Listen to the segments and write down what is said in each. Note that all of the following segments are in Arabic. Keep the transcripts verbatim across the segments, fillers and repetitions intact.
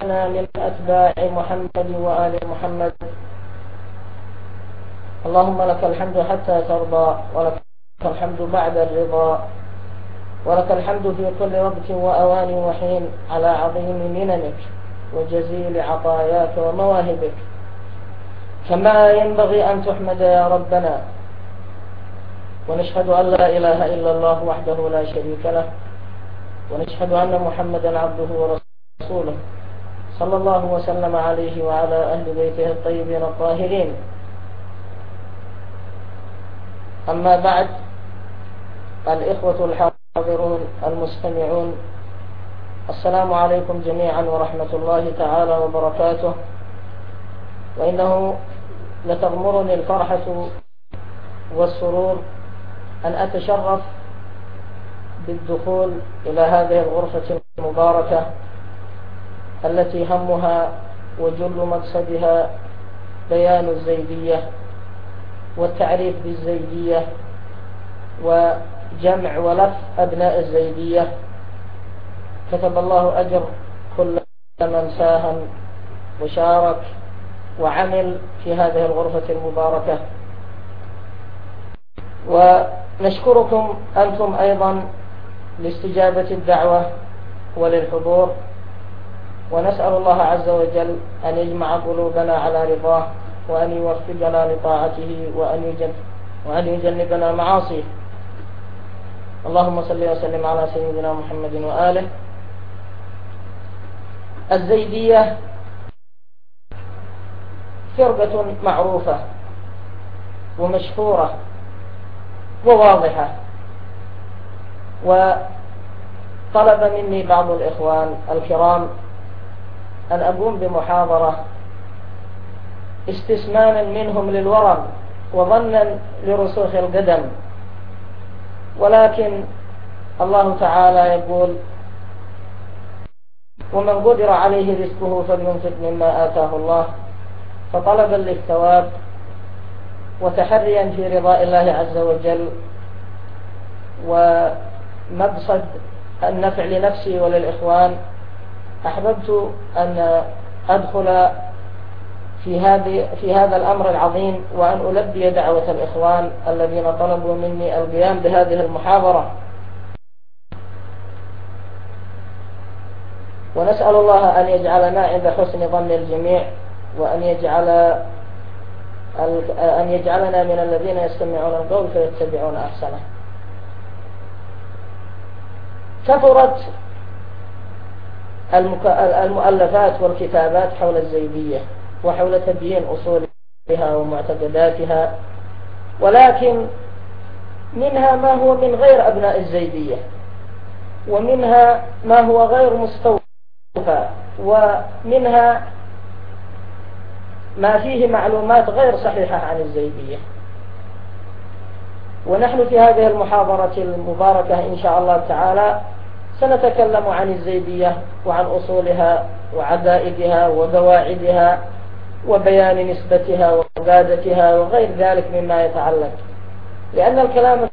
من أتباع محمد وآل محمد. اللهم لك الحمد حتى ترضى، ولك الحمد بعد الرضا، ولك الحمد في كل وقت وأوان وحين على عظيم مننك وجزيل عطاياك ومواهبك، كما ينبغي أن تحمد يا ربنا. ونشهد أن لا إله إلا الله وحده لا شريك له، ونشهد أن محمدا عبده ورسوله صلى الله وسلم عليه وعلى أهل بيته الطيبين الطاهرين. أما بعد، الإخوة الحاضرون المستمعون، السلام عليكم جميعا ورحمة الله تعالى وبركاته. وإنه لتغمرني الفرحة والسرور أن أتشرف بالدخول إلى هذه الغرفة المباركة التي همها وجل مقصدها بيان الزيدية والتعريف بالزيدية وجمع ولف أبناء الزيدية. كتب الله أجر كل من ساهم وشارك وعمل في هذه الغرفة المباركة. ونشكركم أنتم أيضا لاستجابة الدعوة وللحضور، ونسأل الله عز وجل أن يجمع قلوبنا على رضاه، وأن يوفقنا لطاعته، وأن وأن يجنبنا معاصيه. اللهم صل وسلم على سيدنا محمد وآله. الزيدية فرقة معروفة ومشهورة وواضحة، وطلب مني بعض الإخوان الكرام أن أقوم بمحاضرة استسمانا منهم للورم وظنا لرسوخ القدم، ولكن الله تعالى يقول: ومن قدر عليه رزقه فلينفق مما آتاه الله. فطلبا للثواب وتحريا في رضاء الله عز وجل ومقصد النفع لنفسي وللإخوان، أحببت أن أدخل في هذه في هذا الأمر العظيم، وأن ألبي دعوة الإخوان الذين طلبوا مني القيام بهذه المحاضرة. ونسأل الله أن يجعلنا عند حسن ظن الجميع، وأن يجعل أن يجعلنا من الذين يستمعون القول فيتبعون أحسنه. كثرت المؤلفات والكتابات حول الزيدية وحول تبيين أصولها ومعتقداتها، ولكن منها ما هو من غير أبناء الزيدية، ومنها ما هو غير مستوفى، ومنها ما فيه معلومات غير صحيحة عن الزيدية. ونحن في هذه المحاضرة المباركة إن شاء الله تعالى سنتكلم عن الزيدية وعن أصولها وعقائدها وقواعدها وبيان نسبتها وقادتها وغير ذلك مما يتعلق، لأن الكلام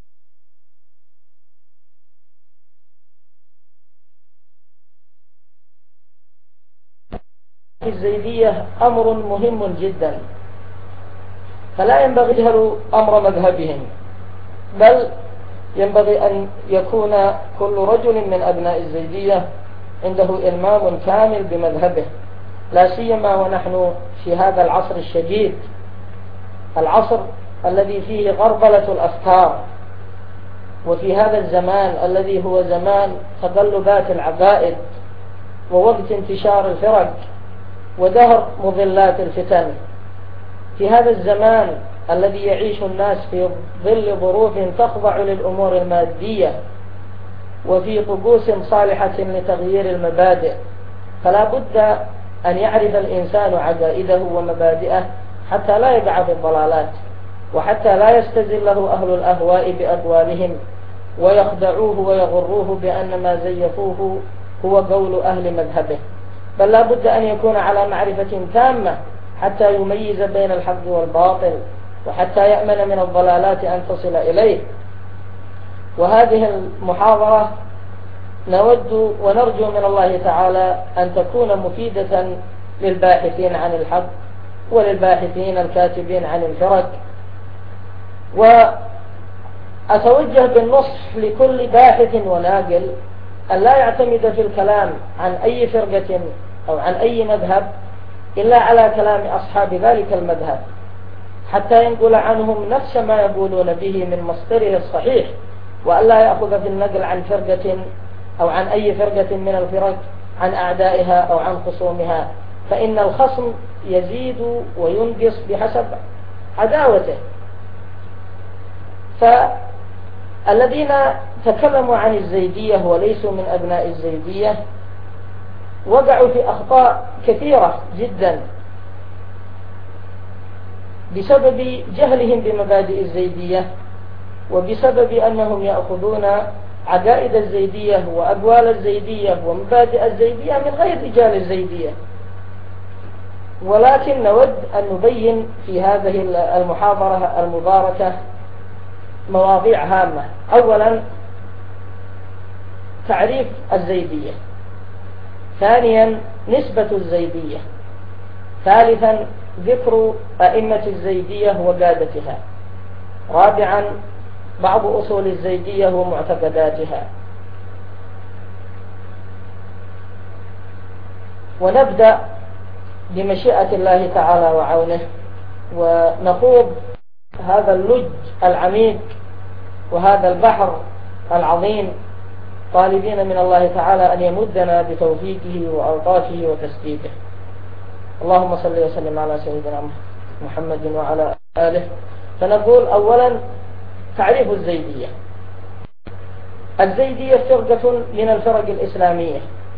في الزيدية أمر مهم جدا، فلا ينبغي جهل أمر مذهبهم، بل ينبغي أن يكون كل رجل من أبناء الزيدية عنده إلمام كامل بمذهبه، لا سيما ونحن في هذا العصر الشديد، العصر الذي فيه غربلة الأفكار، وفي هذا الزمان الذي هو زمان تقلبات العقائد ووقت انتشار الفرق ودهر مضلات الفتن. في هذا الزمان الذي يعيش الناس في ظل ظروف تخضع للأمور المادية وفي طقوس صالحة لتغيير المبادئ، فلا بد أن يعرف الإنسان عقائده ومبادئه حتى لا يقع في الضلالات، وحتى لا يستزله أهل الأهواء بأقوالهم ويخدعوه ويغروه بأن ما زيفوه هو قول أهل مذهبه، بل لا بد أن يكون على معرفة تامة حتى يميز بين الحق والباطل، وحتى يأمن من الضلالات أن تصل إليه. وهذه المحاضرة نود ونرجو من الله تعالى أن تكون مفيدة للباحثين عن الحق وللباحثين الكاتبين عن الفرق. وأتوجه بالنصح لكل باحث وناقل أن لا يعتمد في الكلام عن أي فرقة أو عن أي مذهب إلا على كلام أصحاب ذلك المذهب، حتى ينقل عنهم نفس ما يقولون به من مصدره الصحيح، وأن لا يأخذ في النقل عن فرقة أو عن أي فرقة من الفرق عن أعدائها أو عن خصومها، فإن الخصم يزيد وينقص بحسب عداوته. فالذين تكلموا عن الزيدية وليسوا من أبناء الزيدية وقعوا في أخطاء كثيرة جدا بسبب جهلهم بمبادئ الزيدية، وبسبب أنهم يأخذون عقائد الزيدية وأقوال الزيدية ومبادئ الزيدية من غير رجال الزيدية. ولكن نود أن نبين في هذه المحاضرة المباركة مواضيع هامة. أولا تعريف الزيدية، ثانيا نسبة الزيدية، ثالثا ذكر أئمة الزيدية وقادتها، رابعا بعض أصول الزيدية ومعتقداتها. ونبدأ بمشيئة الله تعالى وعونه، ونخوض هذا اللج العميق وهذا البحر العظيم، طالبين من الله تعالى أن يمدنا بتوفيقه وألطافه وتسديده. اللهم صل وسلم على سيدنا محمد وعلى آله. فنقول أولا تعريف الزيدية. الزيدية فرقة من الفرق الإسلامية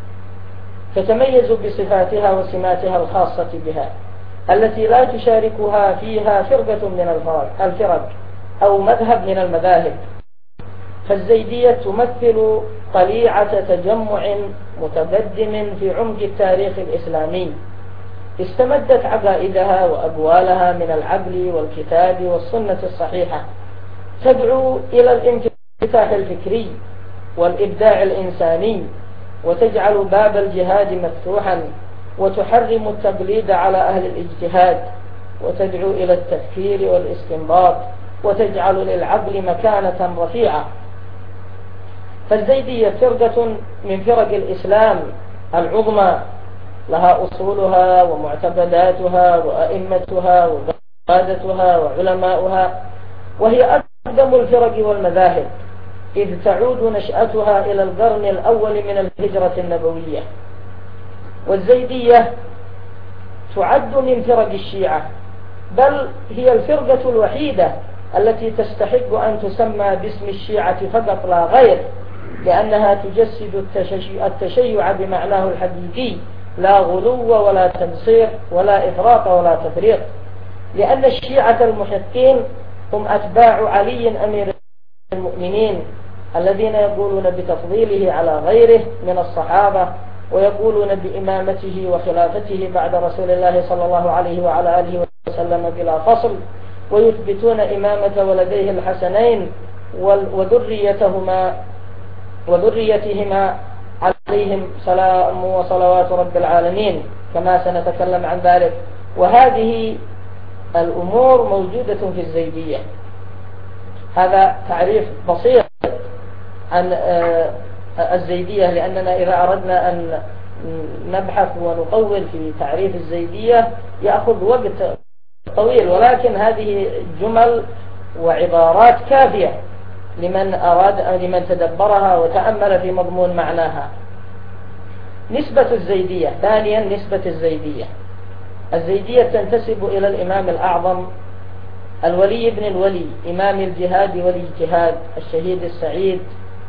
تتميز بصفاتها وسماتها الخاصة بها التي لا تشاركها فيها فرقة من الفرق أو مذهب من المذاهب. فالزيدية تمثل طليعة تجمع متقدم في عمق التاريخ الإسلامي، استمدت عقائدها وأقوالها من العقل والكتاب والسنة الصحيحة، تدعو إلى الانفتاح الفكري والإبداع الإنساني، وتجعل باب الجهاد مفتوحا، وتحرم التقليد على أهل الاجتهاد، وتدعو إلى التفكير والاستنباط، وتجعل للعقل مكانة رفيعة. فالزيدية فرقة من فرق الإسلام العظمى، لها أصولها ومعتقداتها وأئمتها وقادتها وعلماؤها، وهي أقدم الفرق والمذاهب، إذ تعود نشأتها إلى القرن الأول من الهجرة النبوية. والزيدية تعد من فرق الشيعة، بل هي الفرقة الوحيدة التي تستحق أن تسمى باسم الشيعة فقط لا غير، لأنها تجسد التشيع بمعناه الحقيقي، لا غلو ولا تنصير ولا إفراط ولا تفريط، لأن الشيعة المحقين هم أتباع علي أمير المؤمنين الذين يقولون بتفضيله على غيره من الصحابة، ويقولون بإمامته وخلافته بعد رسول الله صلى الله عليه وعلى آله وسلم بلا فصل، ويثبتون إمامة ولديه الحسنين وذريتهما وذريتهما عليهم سلام وصلوات رب العالمين، كما سنتكلم عن ذلك. وهذه الأمور موجودة في الزيدية. هذا تعريف بسيط عن الزيدية، لأننا إذا أردنا أن نبحث ونطول في تعريف الزيدية يأخذ وقت طويل، ولكن هذه جمل وعبارات كافية لمن أراد لمن تدبرها وتأمل في مضمون معناها. نسبة الزيدية. ثانيا نسبة الزيدية. الزيدية تنتسب إلى الإمام الأعظم الولي بن الولي إمام الجهاد والاجتهاد الشهيد السعيد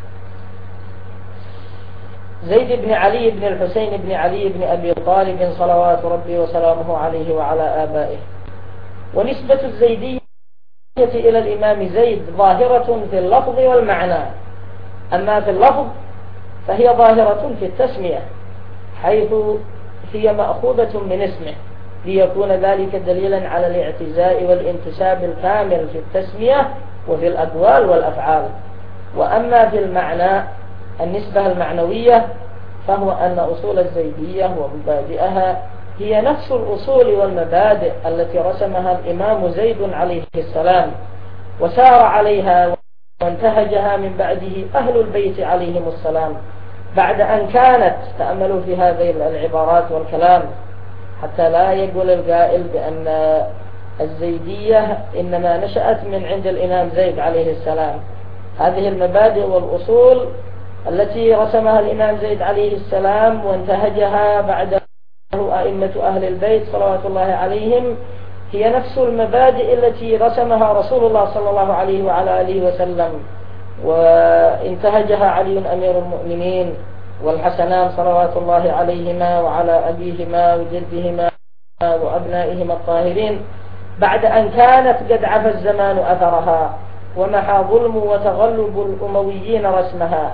زيد بن علي بن الحسين بن علي بن أبي طالب صلوات ربي وسلامه عليه وعلى آبائه. ونسبة الزيدية إلى الإمام زيد ظاهرة في اللفظ والمعنى، أما في اللفظ فهي ظاهرة في التسمية، حيث هي مأخوذة من اسمه، ليكون ذلك دليلا على الاعتزاء والانتساب الكامل في التسمية وفي الأقوال والأفعال. وأما في المعنى النسبة المعنوية، فهو أن أصول الزيدية ومبادئها هي نفس الأصول والمبادئ التي رسمها الإمام زيد عليه السلام وسار عليها وانتهجها من بعده أهل البيت عليهم السلام، بعد أن كانت، تأملوا في هذه العبارات والكلام حتى لا يقول القائل بأن الزيدية إنما نشأت من عند الإمام زيد عليه السلام. هذه المبادئ والأصول التي رسمها الإمام زيد عليه السلام وانتهجها بعده أئمة أهل البيت صلوات الله عليهم هي نفس المبادئ التي رسمها رسول الله صلى الله عليه وعلى آله وسلم وانتهجها علي أمير المؤمنين والحسنان صلوات الله عليهما وعلى أبيهما وجدهما وأبنائهما الطاهرين، بعد أن كانت قد عفى الزمان أثرها ومحى ظلم وتغلب الأمويين رسمها.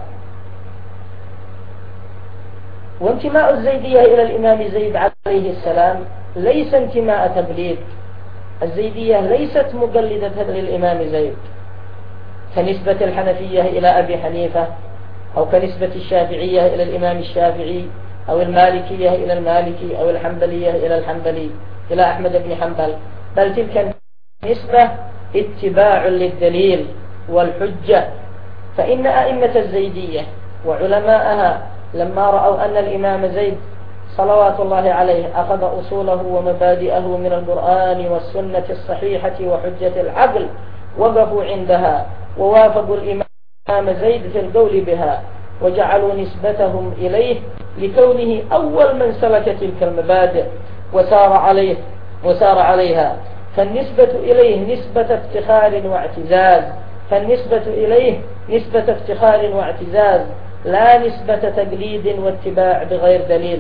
وانتماء الزيدية إلى الإمام زيد عليه السلام ليس انتماء تبليد. الزيدية ليست مقلدة للإمام زيد كنسبة الحنفية إلى أبي حنيفة، أو كنسبة الشافعية إلى الإمام الشافعي، أو المالكية إلى المالكي، أو الحنبلية إلى الحنبلي إلى أحمد بن حنبل، بل تلك النسبة اتباع للدليل والحجة. فإن أئمة الزيدية وعلماءها لما رأوا أن الإمام زيد صلوات الله عليه أخذ أصوله ومبادئه من القرآن والسنة الصحيحة وحجة العقل وقفوا عندها ووافقوا الإمام زيد في القول بها وجعلوا نسبتهم إليه لكونه أول من سلك تلك المبادئ وسار عليه وسار عليها. فالنسبة إليه نسبة افتخار واعتزاز، فالنسبة إليه نسبة افتخار واعتزاز لا نسبة تقليد واتباع بغير دليل.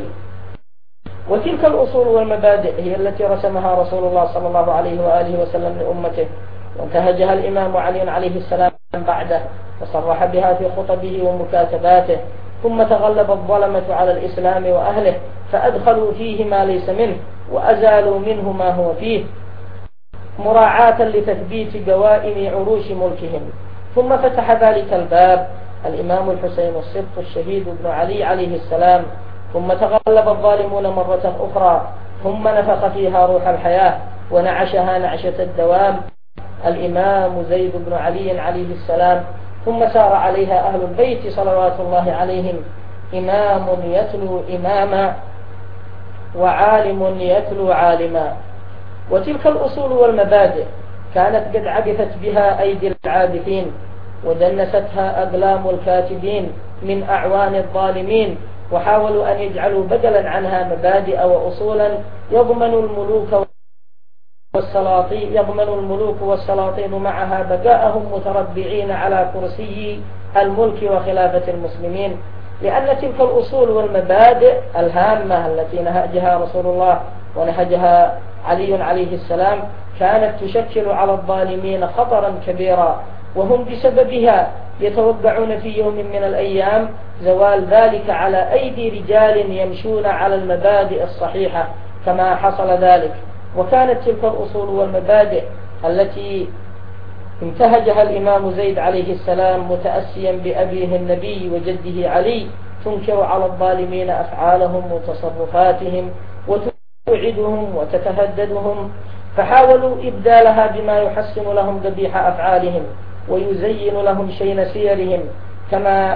وتلك الأصول والمبادئ هي التي رسمها رسول الله صلى الله عليه وآله وسلم لأمته وانتهجها الإمام علي عليه السلام بعده وصرح بها في خطبه ومكاتباته، ثم تغلب الظلمة على الإسلام وأهله فأدخلوا فيه ما ليس منه وأزالوا منه ما هو فيه مراعاة لتثبيت قوائم عروش ملكهم. ثم فتح ذلك الباب الإمام الحسين الصبط الشهيد بن علي عليه السلام، ثم تغلب الظالمون مرة أخرى، ثم نفخ فيها روح الحياة ونعشها نعشة الدوام الإمام زيد بن علي عليه السلام، ثم سار عليها أهل البيت صلوات الله عليهم، إمام يتلو إماما وعالم يتلو عالما. وتلك الأصول والمبادئ كانت قد عبثت بها أيدي العابثين ودنستها أقلام الكاتبين من أعوان الظالمين، وحاولوا أن يجعلوا بدلا عنها مبادئ وأصولا يضمن الملوك والسلاطين يضمن الملوك والسلاطين معها بقاءهم متربعين على كرسي الملك وخلافة المسلمين، لأن تلك الأصول والمبادئ الهامة التي نهجها رسول الله ونهجها علي عليه السلام كانت تشكل على الظالمين خطرا كبيرا، وهم بسببها يتوقعون في يوم من الأيام زوال ذلك على أيدي رجال يمشون على المبادئ الصحيحة كما حصل ذلك. وكانت تلك الأصول والمبادئ التي انتهجها الإمام زيد عليه السلام متأسيا بأبيه النبي وجده علي تنكر على الظالمين أفعالهم وتصرفاتهم وتوعدهم وتتهددهم، فحاولوا إبدالها بما يحسن لهم قبيح أفعالهم ويزين لهم شين سيرهم، كما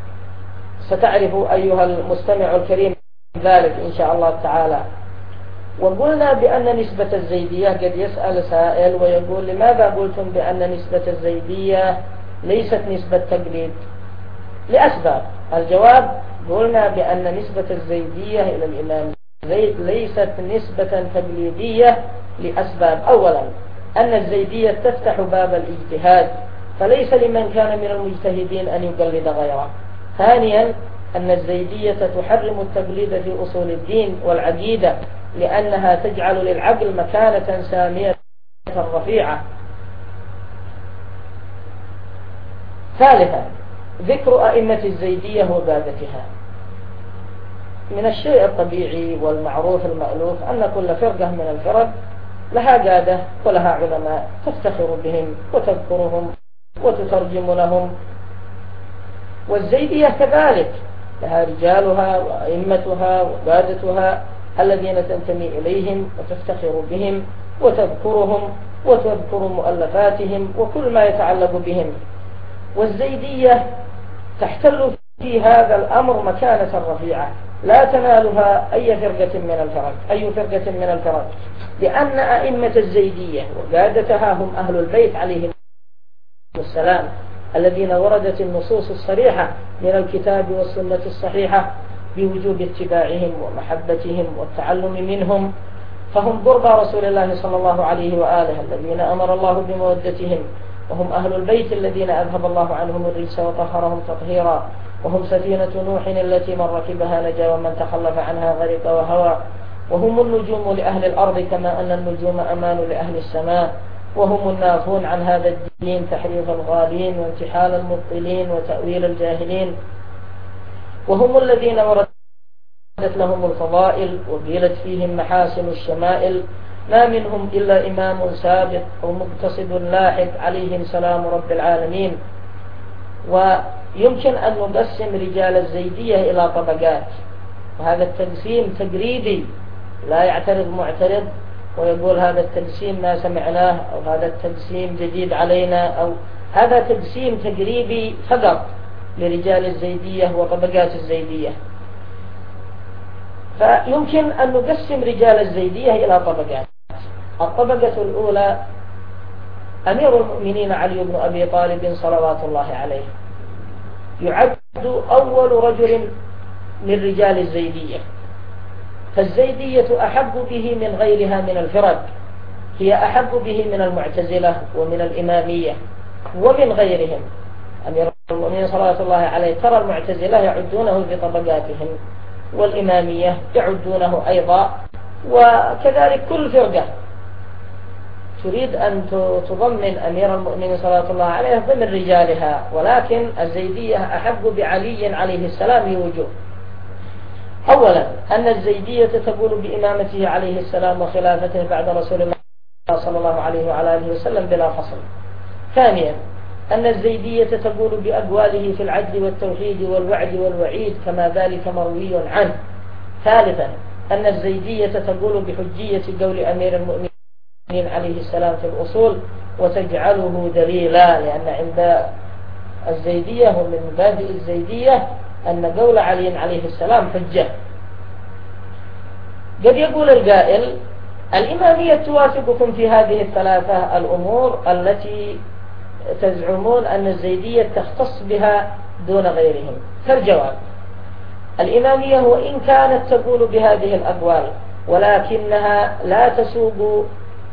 ستعرف أيها المستمع الكريم ذلك إن شاء الله تعالى. وقلنا بأن نسبة الزيدية، قد يسأل سائل ويقول لماذا قلتم بأن نسبة الزيدية ليست نسبة تقليد؟ لأسباب. الجواب: قلنا بأن نسبة الزيدية إلى الإمام زيد ليست نسبة تقليدية لأسباب. أولا، أن الزيدية تفتح باب الاجتهاد، فليس لمن كان من المجتهدين أن يقلد غيره. ثانيا، أن الزيدية تحرم التقليد في أصول الدين والعقيدة، لأنها تجعل للعقل مكانة سامية رفيعة. ثالثا، ذكر أئمة الزيدية وقادتها. من الشيء الطبيعي والمعروف المألوف أن كل فرقة من الفرق لها قادة ولها علماء تفتخر بهم وتذكرهم وتترجم لهم والزيدية كذلك لها رجالها وأئمتها وقادتها الذين تنتمي إليهم وتفتخر بهم وتذكرهم وتذكر مؤلفاتهم وكل ما يتعلق بهم. والزيدية تحتل في هذا الأمر مكانة رفيعة لا تنالها أي فرقة من الفرق أي فرقة من الفرق لأن أئمة الزيدية وقادتها هم أهل البيت عليهم السلام الذين وردت النصوص الصريحة من الكتاب والسنة الصحيحة بوجوب اتباعهم ومحبتهم والتعلم منهم، فهم قربى رسول الله صلى الله عليه وآله الذين أمر الله بمودتهم، وهم أهل البيت الذين أذهب الله عنهم الرجس وطهرهم تطهيرا، وهم سفينة نوح التي من ركبها نجا ومن تخلف عنها غرق وهوى، وهم النجوم لأهل الأرض كما أن النجوم أمان لأهل السماء، وهم النافون عن هذا الدين تحريف الغالين وانتحال المبطلين وتأويل الجاهلين، وهم الذين وردت لهم الفضائل وقيلت فيهم محاسن الشمائل، ما منهم إلا إمام سابق أو مقتصد لاحق عليهم سلام رب العالمين. ويمكن أن نقسم رجال الزيدية إلى طبقات، وهذا التقسيم تقريبي لا يعترض معترض ويقول هذا التقسيم ما سمعناه أو هذا التقسيم جديد علينا، أو هذا تقسيم تقريبي فقط لرجال الزيدية وطبقات الزيدية. فيمكن أن نقسم رجال الزيدية إلى طبقات. الطبقة الأولى أمير المؤمنين علي بن أبي طالب صلوات الله عليه، يعد أول رجل من رجال الزيدية، فالزيدية أحب به من غيرها من الفرق، هي أحب به من المعتزلة ومن الإمامية ومن غيرهم. أمير المؤمنين صلوات الله عليه ترى المعتزلة يعدونه في طبقاتهم، والإمامية يعدونه أيضا، وكذلك كل فرقة تريد أن تضمن أمير المؤمنين صلى الله عليه ضمن رجالها، ولكن الزيدية أحب بعلي عليه السلام بوجوه. أولا أن الزيدية تقول بإمامته عليه السلام وخلافته بعد رسول الله صلى الله عليه وعلى آله وسلم بلا فصل. ثانيا أن الزيدية تقول بأقواله في العدل والتوحيد والوعد والوعيد كما ذلك مروي عنه. ثالثا أن الزيدية تقول بحجية قول أمير المؤمنين عليه السلام في الأصول وتجعله دليلا، لأن عند الزيدية ومن مبادئ الزيدية أن قول علي عليه السلام حجة. قد يقول القائل الإمامية توافقكم في هذه الثلاثة الأمور التي تزعمون أن الزيدية تختص بها دون غيرهم. فالجواب الإمامية وإن كانت تقول بهذه الأقوال ولكنها لا تسوق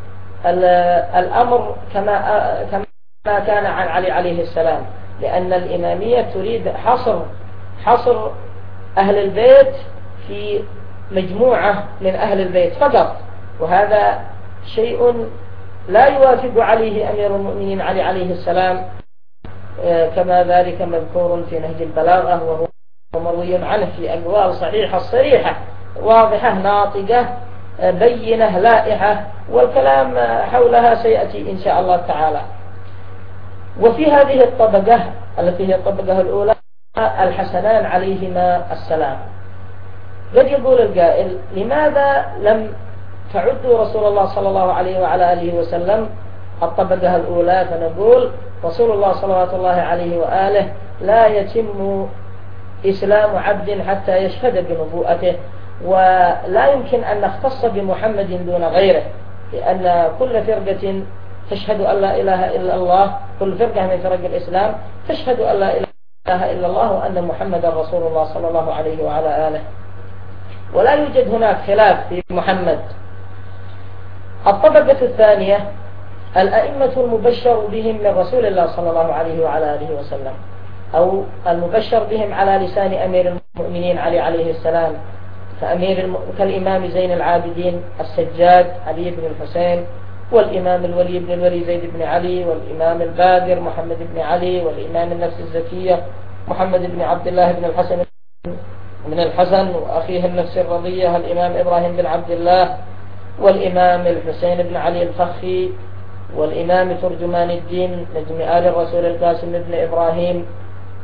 الأمر كما كما كان عن علي عليه السلام، لأن الإمامية تريد حصر حصر أهل البيت في مجموعة من أهل البيت فقط، وهذا شيء لا يوافق عليه أمير المؤمنين علي عليه السلام، كما ذلك مذكور في نهج البلاغة وهو مروي عنه في أقوال صحيحة صريحة واضحة ناطقة بينة لائحة، والكلام حولها سيأتي إن شاء الله تعالى. وفي هذه الطبقة التي هي الطبقة الأولى الحسنان عليهما السلام، قد يقول القائل لماذا لم تعدوا رسول الله صلى الله عليه وعلى آله وسلم الطبقة الأولى؟ فنقول رسول الله صلى الله عليه وآله لا يتم إسلام عبد حتى يشهد بنبوءته، ولا يمكن أن نختص بمحمد دون غيره، لأن كل فرقة تشهد أن لا إله إلا الله، كل فرقة من فرق الإسلام تشهد أن لا إله إلا الله وأن محمد رسول الله صلى الله عليه وعلى آله، ولا يوجد هناك خلاف في محمد. الطبقة الثانية الأئمة المبشر بهم من رسول الله صلى الله عليه وعلى آله وسلم، أو المبشر بهم على لسان أمير المؤمنين علي عليه السلام، فأمير الم... كالإمام زين العابدين السجاد علي بن الحسين، والإمام الولي بن الولي زيد بن علي، والإمام الباقر محمد بن علي، والإمام النفس الزكية محمد بن عبد الله بن الحسن من الحسن، وأخيه النفس الرضية الإمام إبراهيم بن عبد الله، والإمام الحسين بن علي الفخي، والإمام ترجمان الدين نجم آل الرسول القاسم بن إبراهيم،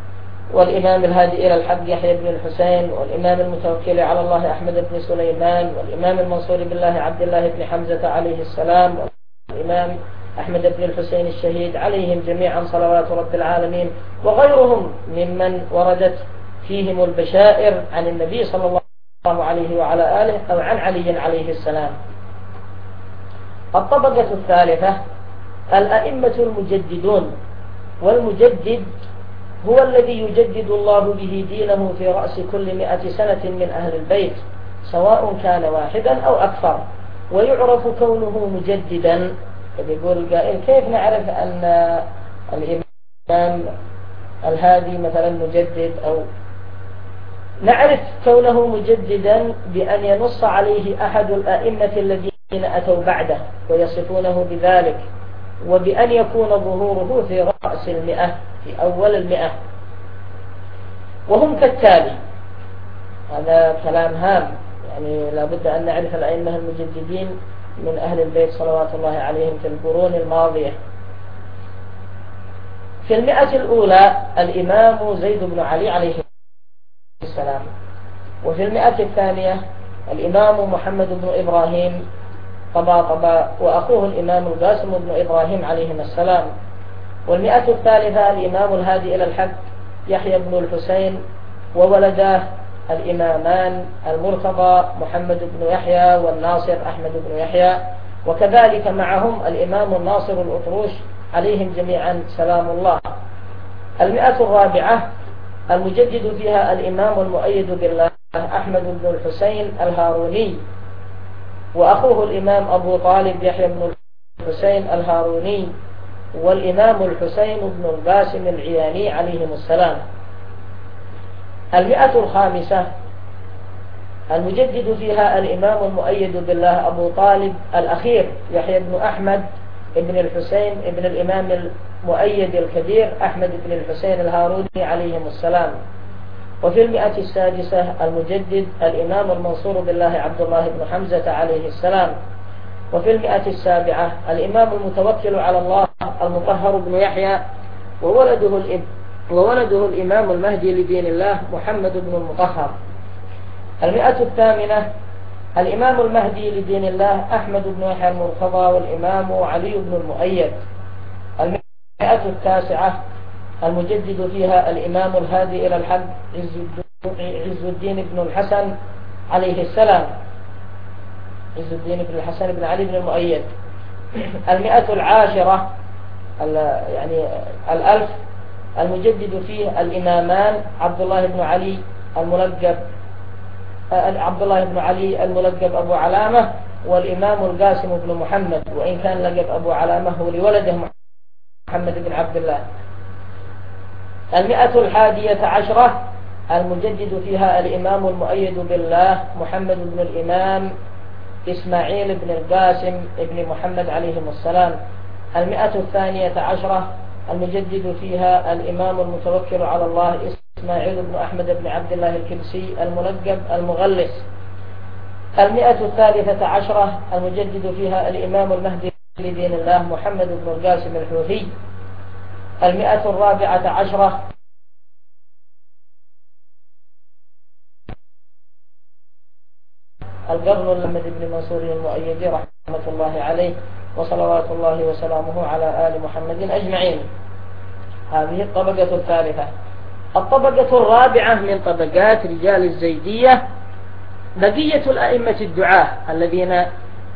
والإمام الهادي إلى الحق يحيى بن الحسين، والإمام المتوكل على الله أحمد بن سليمان، والإمام المنصور بالله عبد الله بن حمزة عليه السلام، والإمام أحمد بن الحسين الشهيد، عليهم جميعا صلوات رب العالمين، وغيرهم ممن وردت فيهم البشائر عن النبي صلى الله عليه وعلى آله أو عن علي عليه السلام. الطبقة الثالثة الأئمة المجددون، والمجدد هو الذي يجدد الله به دينه في رأس كل مئة سنة من أهل البيت، سواء كان واحدا أو أكثر، ويعرف كونه مجددا. يقول القائل: كيف نعرف أن الإمام الهادي مثلا مجدد؟ أو نعرف كونه مجددا بأن ينص عليه أحد الأئمة الذين أتوا بعده ويصفونه بذلك، وبأن يكون ظهوره في رأس المئة، في أول المئة. وهم كالتالي، هذا كلام هام، يعني لابد أن نعرف الأئمة المجددين من أهل البيت صلوات الله عليهم في القرون الماضية. في المئة الأولى الإمام زيد بن علي عليه السلام، وفي المئة الثانية الإمام محمد بن إبراهيم طباطبا وأخوه الإمام القاسم بن إبراهيم عليهم السلام، والمئة الثالثة الإمام الهادي إلى الحق يحيى بن الحسين وولده الإمامان المرتضى محمد بن يحيى والناصر أحمد بن يحيى، وكذلك معهم الإمام الناصر الأطروش عليهم جميعا سلام الله. المئة الرابعة المجدد فيها الإمام المؤيد بالله أحمد بن الحسين الهاروني، وأخوه الإمام أبو طالب يحيى بن الحسين الهاروني، والإمام الحسين بن القاسم العياني عليهم السلام. المئة الخامسة المجدد فيها الإمام المؤيد بالله أبو طالب الأخير يحيى بن أحمد بن الحسين بن الإمام المؤيد الكبير أحمد بن الحسين الهاروني عليهم السلام. وفي المئة السادسة المجدد الإمام المنصور بالله عبد الله بن حمزة عليه السلام. وفي المئة السابعة الإمام المتوكل على الله المطهر بن يحيى وولده الإب وولده الإمام المهدي لدين الله محمد بن المطهر. المئة الثامنة الإمام المهدي لدين الله أحمد بن يحيى المرتضى والإمام علي بن المؤيد. المئة التاسعة المجدد فيها الإمام الهادي إلى الحق عز الدين بن الحسن عليه السلام، عز الدين بن الحسن بن علي بن المؤيد. المئة العاشرة يعني الألف المجدد فيه الإمامان عبد الله بن علي الملقب عبد الله بن علي الملقب أبو علامة، والإمام القاسم بن محمد، وإن كان لقب أبو علامة هو لولده محمد بن عبد الله. المئة الحادية عشرة المجدد فيها الإمام المؤيد بالله محمد بن الإمام إسماعيل بن القاسم بن محمد عليهم السلام. المئة الثانية عشرة المجدد فيها الإمام المتوكل على الله إسماعيل بن أحمد بن عبد الله الكبسي الملقب المغلس. المئة الثالثة عشرة المجدد فيها الإمام المهدي لدين الله محمد بن القاسم الحوثي. المئة الرابعة عشرة القرن المحمد بن منصور المؤيدي رحمة الله عليه وصلوات الله وسلامه على آل محمد أجمعين. هذه الطبقة الثالثة. الطبقة الرابعة من طبقات رجال الزيدية بقية الأئمة الدعاة الذين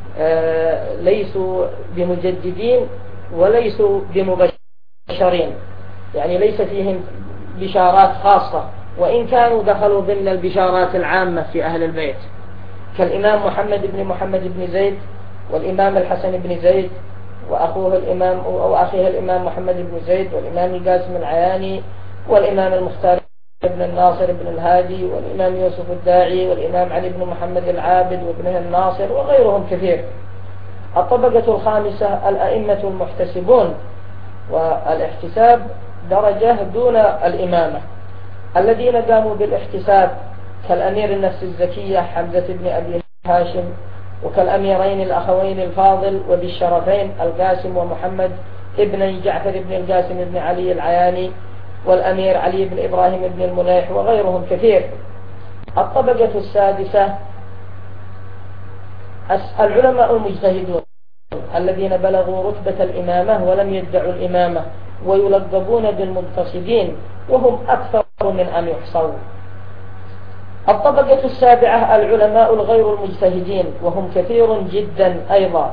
ليسوا بمجددين وليسوا بمبشرين، يعني ليس فيهم بشارات خاصة، وإن كانوا دخلوا ضمن البشارات العامة في أهل البيت، كالإمام محمد بن محمد بن زيد، والإمام الحسن بن زيد وأخوه الإمام أو أخيه الإمام محمد بن زيد، والإمام القاسم العياني، والإمام المختار بن الناصر بن الهادي، والإمام يوسف الداعي، والإمام علي بن محمد العابد وابنه الناصر، وغيرهم كثير. الطبقة الخامسة الأئمة المحتسبون، والاحتساب درجة دون الإمامة، الذين قاموا بالاحتساب كالأمير النفس الزكية حمزة بن أبي هاشم، وكالأميرين الأخوين الفاضل وذي الشرفين القاسم ومحمد ابن جعفر بن القاسم بن علي العياني، والأمير علي بن إبراهيم بن المليح وغيرهم كثير. الطبقة السادسة العلماء المجتهدون الذين بلغوا رتبة الإمامة ولم يدعوا الإمامة ويلقبون بالمقتصدين، وهم أكثر من أن يحصوا. الطبقة السابعة العلماء الغير المجتهدين، وهم كثير جدا أيضا.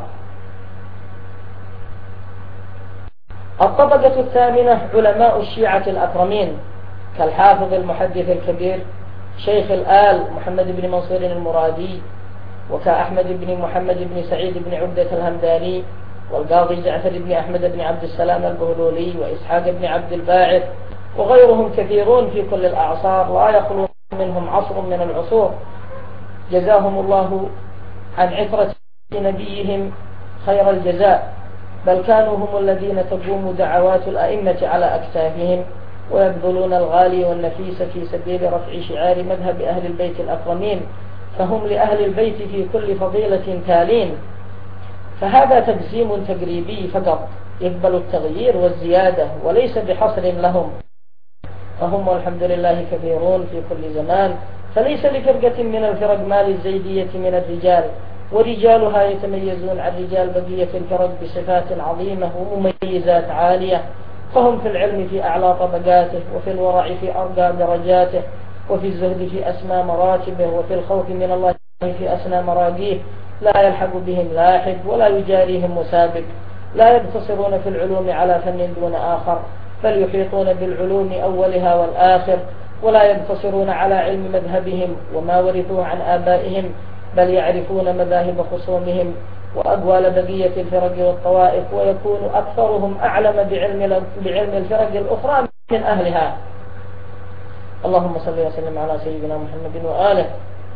الطبقة الثامنة علماء الشيعة الأكرمين كالحافظ المحدث الكبير شيخ الآل محمد بن منصور المرادي، وكأحمد بن محمد بن سعيد بن عبدة الهمداني، والقاضي جعفر بن أحمد بن عبد السلام البهلولي، وإسحاق بن عبد الباعث، وغيرهم كثيرون في كل الأعصار لا يخلو منهم عصر من العصور، جزاهم الله عن عترة نبيهم خير الجزاء، بل كانوا هم الذين تقوم دعوات الأئمة على أكتافهم ويبذلون الغالي والنفيس في سبيل رفع شعار مذهب أهل البيت الأكرمين، فهم لأهل البيت في كل فضيلة تالين. فهذا تجسيم تقريبي فقط يقبل التغيير والزيادة وليس بحصر لهم، فهم والحمد لله كثيرون في كل زمان، فليس لفرقة من الفرق ما للزيدية من الرجال، ورجالها يتميزون عن رجال بقية الفرق بصفات عظيمة ومميزات عالية، فهم في العلم في أعلى طبقاته، وفي الورع في أرقى درجاته، وفي الزهد في أسمى مراتبه، وفي الخوف من الله في أسنى مراقيه، لا يلحق بهم لاحق ولا يجاريهم مسابق، لا يقتصرون في العلوم على فن دون آخر، بل يحيطون بالعلوم أولها والآخر، ولا يقتصرون على علم مذهبهم وما ورثوه عن آبائهم، بل يعرفون مذاهب خصومهم وأقوال بقية الفرق والطوائف، ويكون أكثرهم أعلم بعلم, بعلم الفرق الأخرى من أهلها. اللهم صل وسلم على سيدنا محمد وآله.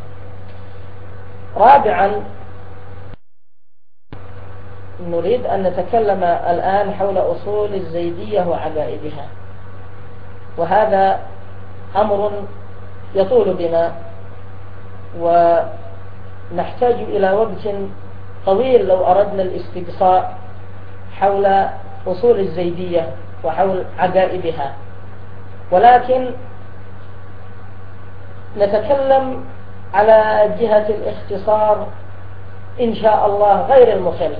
رابعا نريد أن نتكلم الآن حول أصول الزيدية وعقائدها، وهذا أمر يطول بنا ونحتاج إلى وقت طويل لو أردنا الاستقصاء حول أصول الزيدية وحول عقائدها، ولكن نتكلم على جهة الاختصار إن شاء الله غير المخل.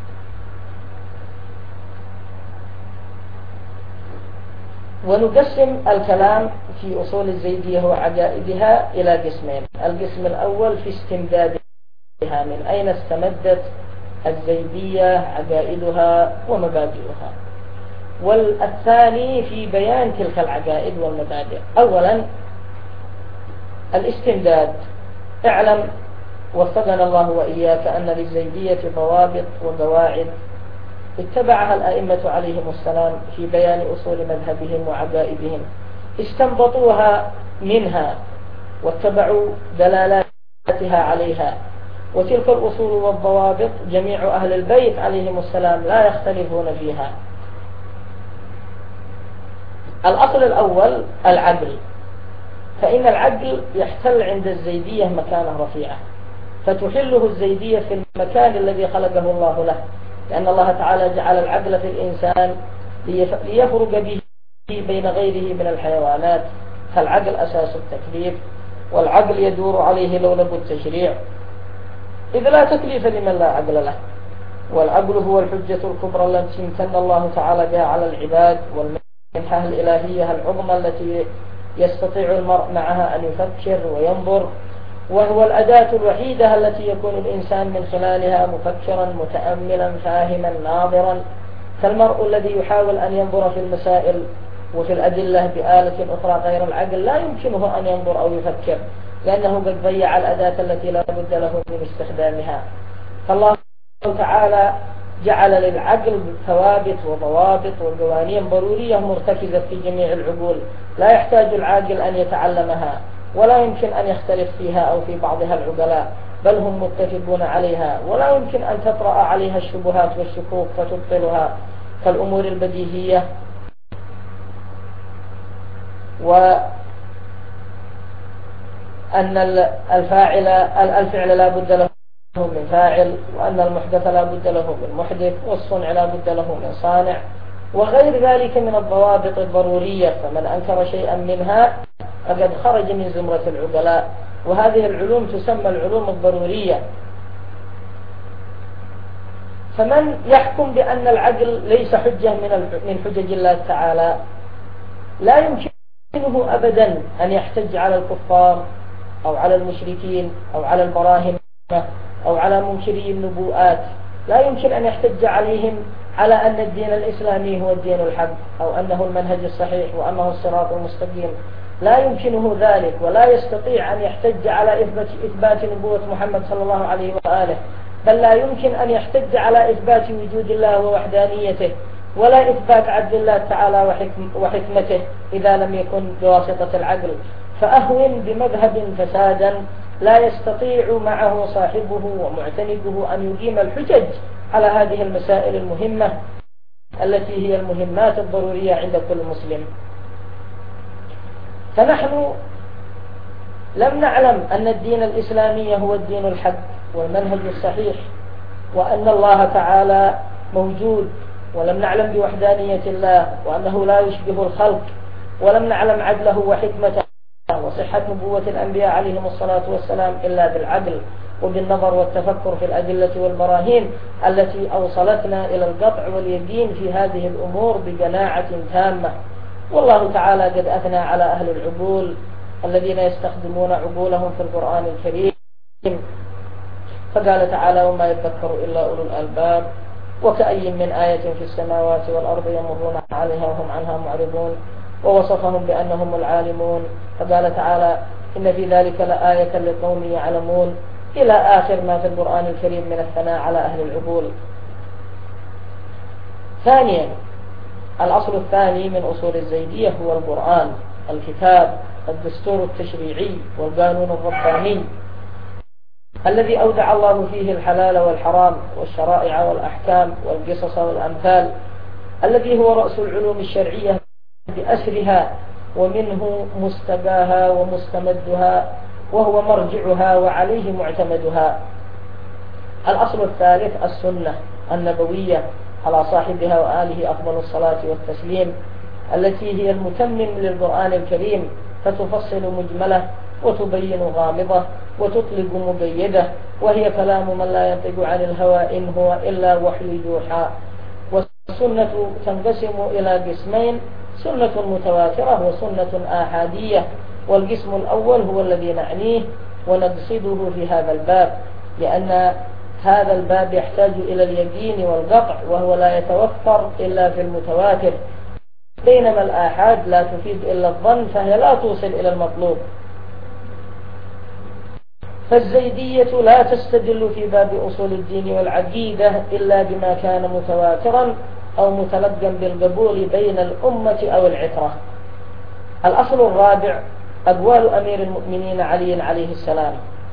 ونقسم الكلام في أصول الزيدية وعقائدها إلى قسمين. القسم الأول في استمدادها، من أين استمدت الزيدية عقائدها ومبادئها، والثاني في بيان تلك العقائد والمبادئ. أولا الاستمداد. اعلم وفقنا الله وإياك أن للزيدية ضوابط وقواعد اتبعها الأئمة عليهم السلام في بيان أصول مذهبهم وعقائدهم، استنبطوها منها واتبعوا دلالاتها عليها، وتلك الأصول والضوابط جميع أهل البيت عليهم السلام لا يختلفون فيها. الأصل الأول العدل، فإن العدل يحتل عند الزيدية مكانة رفيعة، فتحله الزيدية في المكان الذي خلقه الله له، لأن الله تعالى جعل العدل في الإنسان ليفرق به بين غيره من الحيوانات، فالعدل أساس التكليف، والعدل يدور عليه لولب التشريع، إذ لا تكليف لمن لا عدل له، والعدل هو الحجة الكبرى التي امتن الله تعالى بها على العباد، والمنحة الإلهية العظمى التي يستطيع المرء معها أن يفكر وينظر، وهو الأداة الوحيدة التي يكون الإنسان من خلالها مفكرا متأملا فاهما ناظرا، فالمرء الذي يحاول أن ينظر في المسائل وفي الأدلة بآلة أخرى غير العقل لا يمكنه أن ينظر أو يفكر، لأنه قد ضيع الأداة التي لا بد له من استخدامها. فالله تعالى جعل للعقل ثوابت وضوابط وقوانين ضرورية مرتكزة في جميع العقول، لا يحتاج العاقل أن يتعلمها، ولا يمكن أن يختلف فيها أو في بعضها العقلاء، بل هم متفقون عليها، ولا يمكن أن تطرأ عليها الشبهات والشكوك فتبطلها كالأمور البديهية، وأن الفاعل الفعل لا بد له من فاعل، وأن المحدث لا بد له من محدث، والصنع لا بد له من صانع، وغير ذلك من الضوابط الضرورية، فمن أنكر شيئا منها فقد خرج من زمرة العقلاء، وهذه العلوم تسمى العلوم الضرورية. فمن يحكم بأن العقل ليس حجة من حجج الله تعالى لا يمكنه أبدا أن يحتج على الكفار أو على المشركين أو على البراهمة أو على منكري النبوءات، لا يمكن أن يحتج عليهم على أن الدين الإسلامي هو الدين الحق أو أنه المنهج الصحيح وأنه الصراط المستقيم، لا يمكنه ذلك، ولا يستطيع أن يحتج على إثبات, إثبات نبوة محمد صلى الله عليه وآله، بل لا يمكن أن يحتج على إثبات وجود الله ووحدانيته، ولا إثبات عدل الله تعالى وحكم وحكمته إذا لم يكن بواسطة العقل. فأهون بمذهب فسادا لا يستطيع معه صاحبه ومعتنقه أن يقيم الحجج على هذه المسائل المهمة التي هي المهمات الضرورية عند كل مسلم. فنحن لم نعلم أن الدين الإسلامي هو الدين الحق والمنهج الصحيح وأن الله تعالى موجود، ولم نعلم بوحدانية الله وأنه لا يشبه الخلق، ولم نعلم عدله وحكمته وصحة نبوة الأنبياء عليهم الصلاة والسلام إلا بالعدل وبالنظر والتفكر في الأدلة والبراهين التي أوصلتنا إلى القطع واليقين في هذه الأمور بقناعة تامة. والله تعالى قد أثنى على أهل العقول الذين يستخدمون عقولهم في القرآن الكريم، فقال تعالى: وما يذكر إلا أولو الألباب وكأي من آية في السماوات والأرض يمرون عليها وهم عنها معرضون، ووصفهم بأنهم العالمون، فقال تعالى: إن في ذلك لآية لقوم يعلمون، إلى آخر ما في القرآن الكريم من الثناء على أهل العقول. ثانيا، الأصل الثاني من أصول الزيدية هو القرآن، الكتاب، الدستور التشريعي والقانون الرباني الذي أودع الله فيه الحلال والحرام والشرائع والأحكام والقصص والأمثال، الذي هو رأس العلوم الشرعية بأسرها، ومنه مستقاها ومستمدها، وهو مرجعها وعليه معتمدها. الأصل الثالث السنة النبوية على صاحبها وآله أفضل الصلاة والتسليم، التي هي المتمم للقرآن الكريم، فتفصل مجمله وتبين غامضه وتطلق مقيده، وهي كلام من لا ينطق عن الهوى إن هو إلا وحي يوحى. والسنة تنقسم إلى قسمين: سنة متواترة وسنة آحادية. والقسم الأول هو الذي نعنيه ونقصده في هذا الباب، لأن هذا الباب يحتاج إلى اليقين والقطع، وهو لا يتوفر إلا في المتواتر، بينما الآحاد لا تفيد إلا الظن، فهي لا توصل إلى المطلوب. فالزيدية لا تستدل في باب أصول الدين والعقيدة إلا بما كان متواترا أو متلقا بالقبول بين الأمة أو العترة. الأصل الرابع أقوال أمير المؤمنين علي عليه السلام.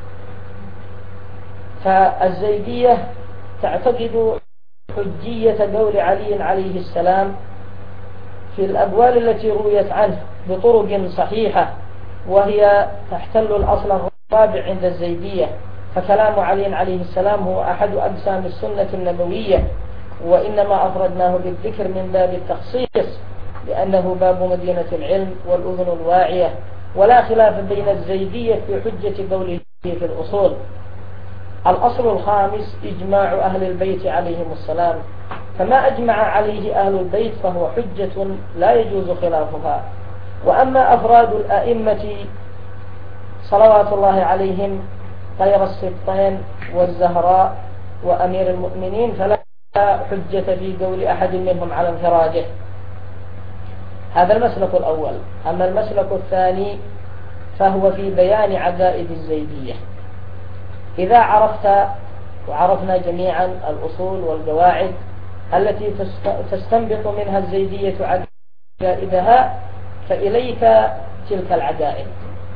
فالزيدية تعتقد حجية قول علي عليه السلام في الأقوال التي رويت عنه بطرق صحيحة، وهي تحتل الأصل الرابع عند الزيدية. فكلام علي عليه السلام هو أحد أقسام السنة النبوية، وإنما أفردناه بالذكر من باب التخصيص لأنه باب مدينة العلم والأذن الواعية، ولا خلاف بين الزيدية في حجة قوله في الأصول. الأصل الخامس إجماع أهل البيت عليهم السلام، فما أجمع عليه أهل البيت فهو حجة لا يجوز خلافها. وأما أفراد الأئمة صلوات الله عليهم غير السبطين والزهراء وأمير المؤمنين فلا حجة في قول أحد منهم على انفراده. هذا المسلك الأول. أما المسلك الثاني فهو في بيان عقائد الزيدية. إذا عرفت وعرفنا جميعا الأصول والقواعد التي تستنبط منها الزيدية عقائدها، فإليك تلك العقائد.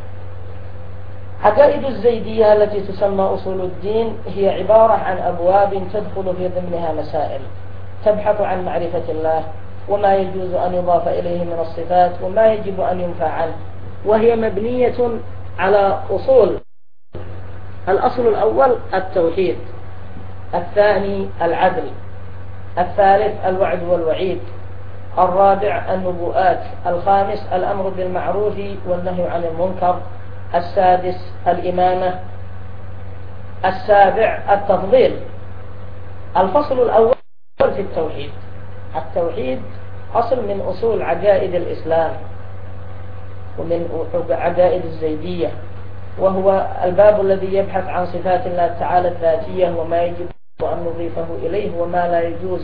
عقائد الزيدية التي تسمى أصول الدين هي عبارة عن أبواب تدخل في ضمنها مسائل تبحث عن معرفة الله وما يجوز أن يضاف إليه من الصفات وما يجب أن ينفى عنه، وهي مبنية على أصول. الأصل الأول التوحيد، الثاني العدل، الثالث الوعد والوعيد، الرابع النبوءات. الخامس الأمر بالمعروف والنهي عن المنكر. السادس الإمامة. السابع التفضيل. الفصل الأول في التوحيد. التوحيد أصل من أصول عقائد الإسلام ومن عقائد الزيدية، وهو الباب الذي يبحث عن صفات الله تعالى الذاتية وما يجب أن نضيفه إليه وما لا يجوز،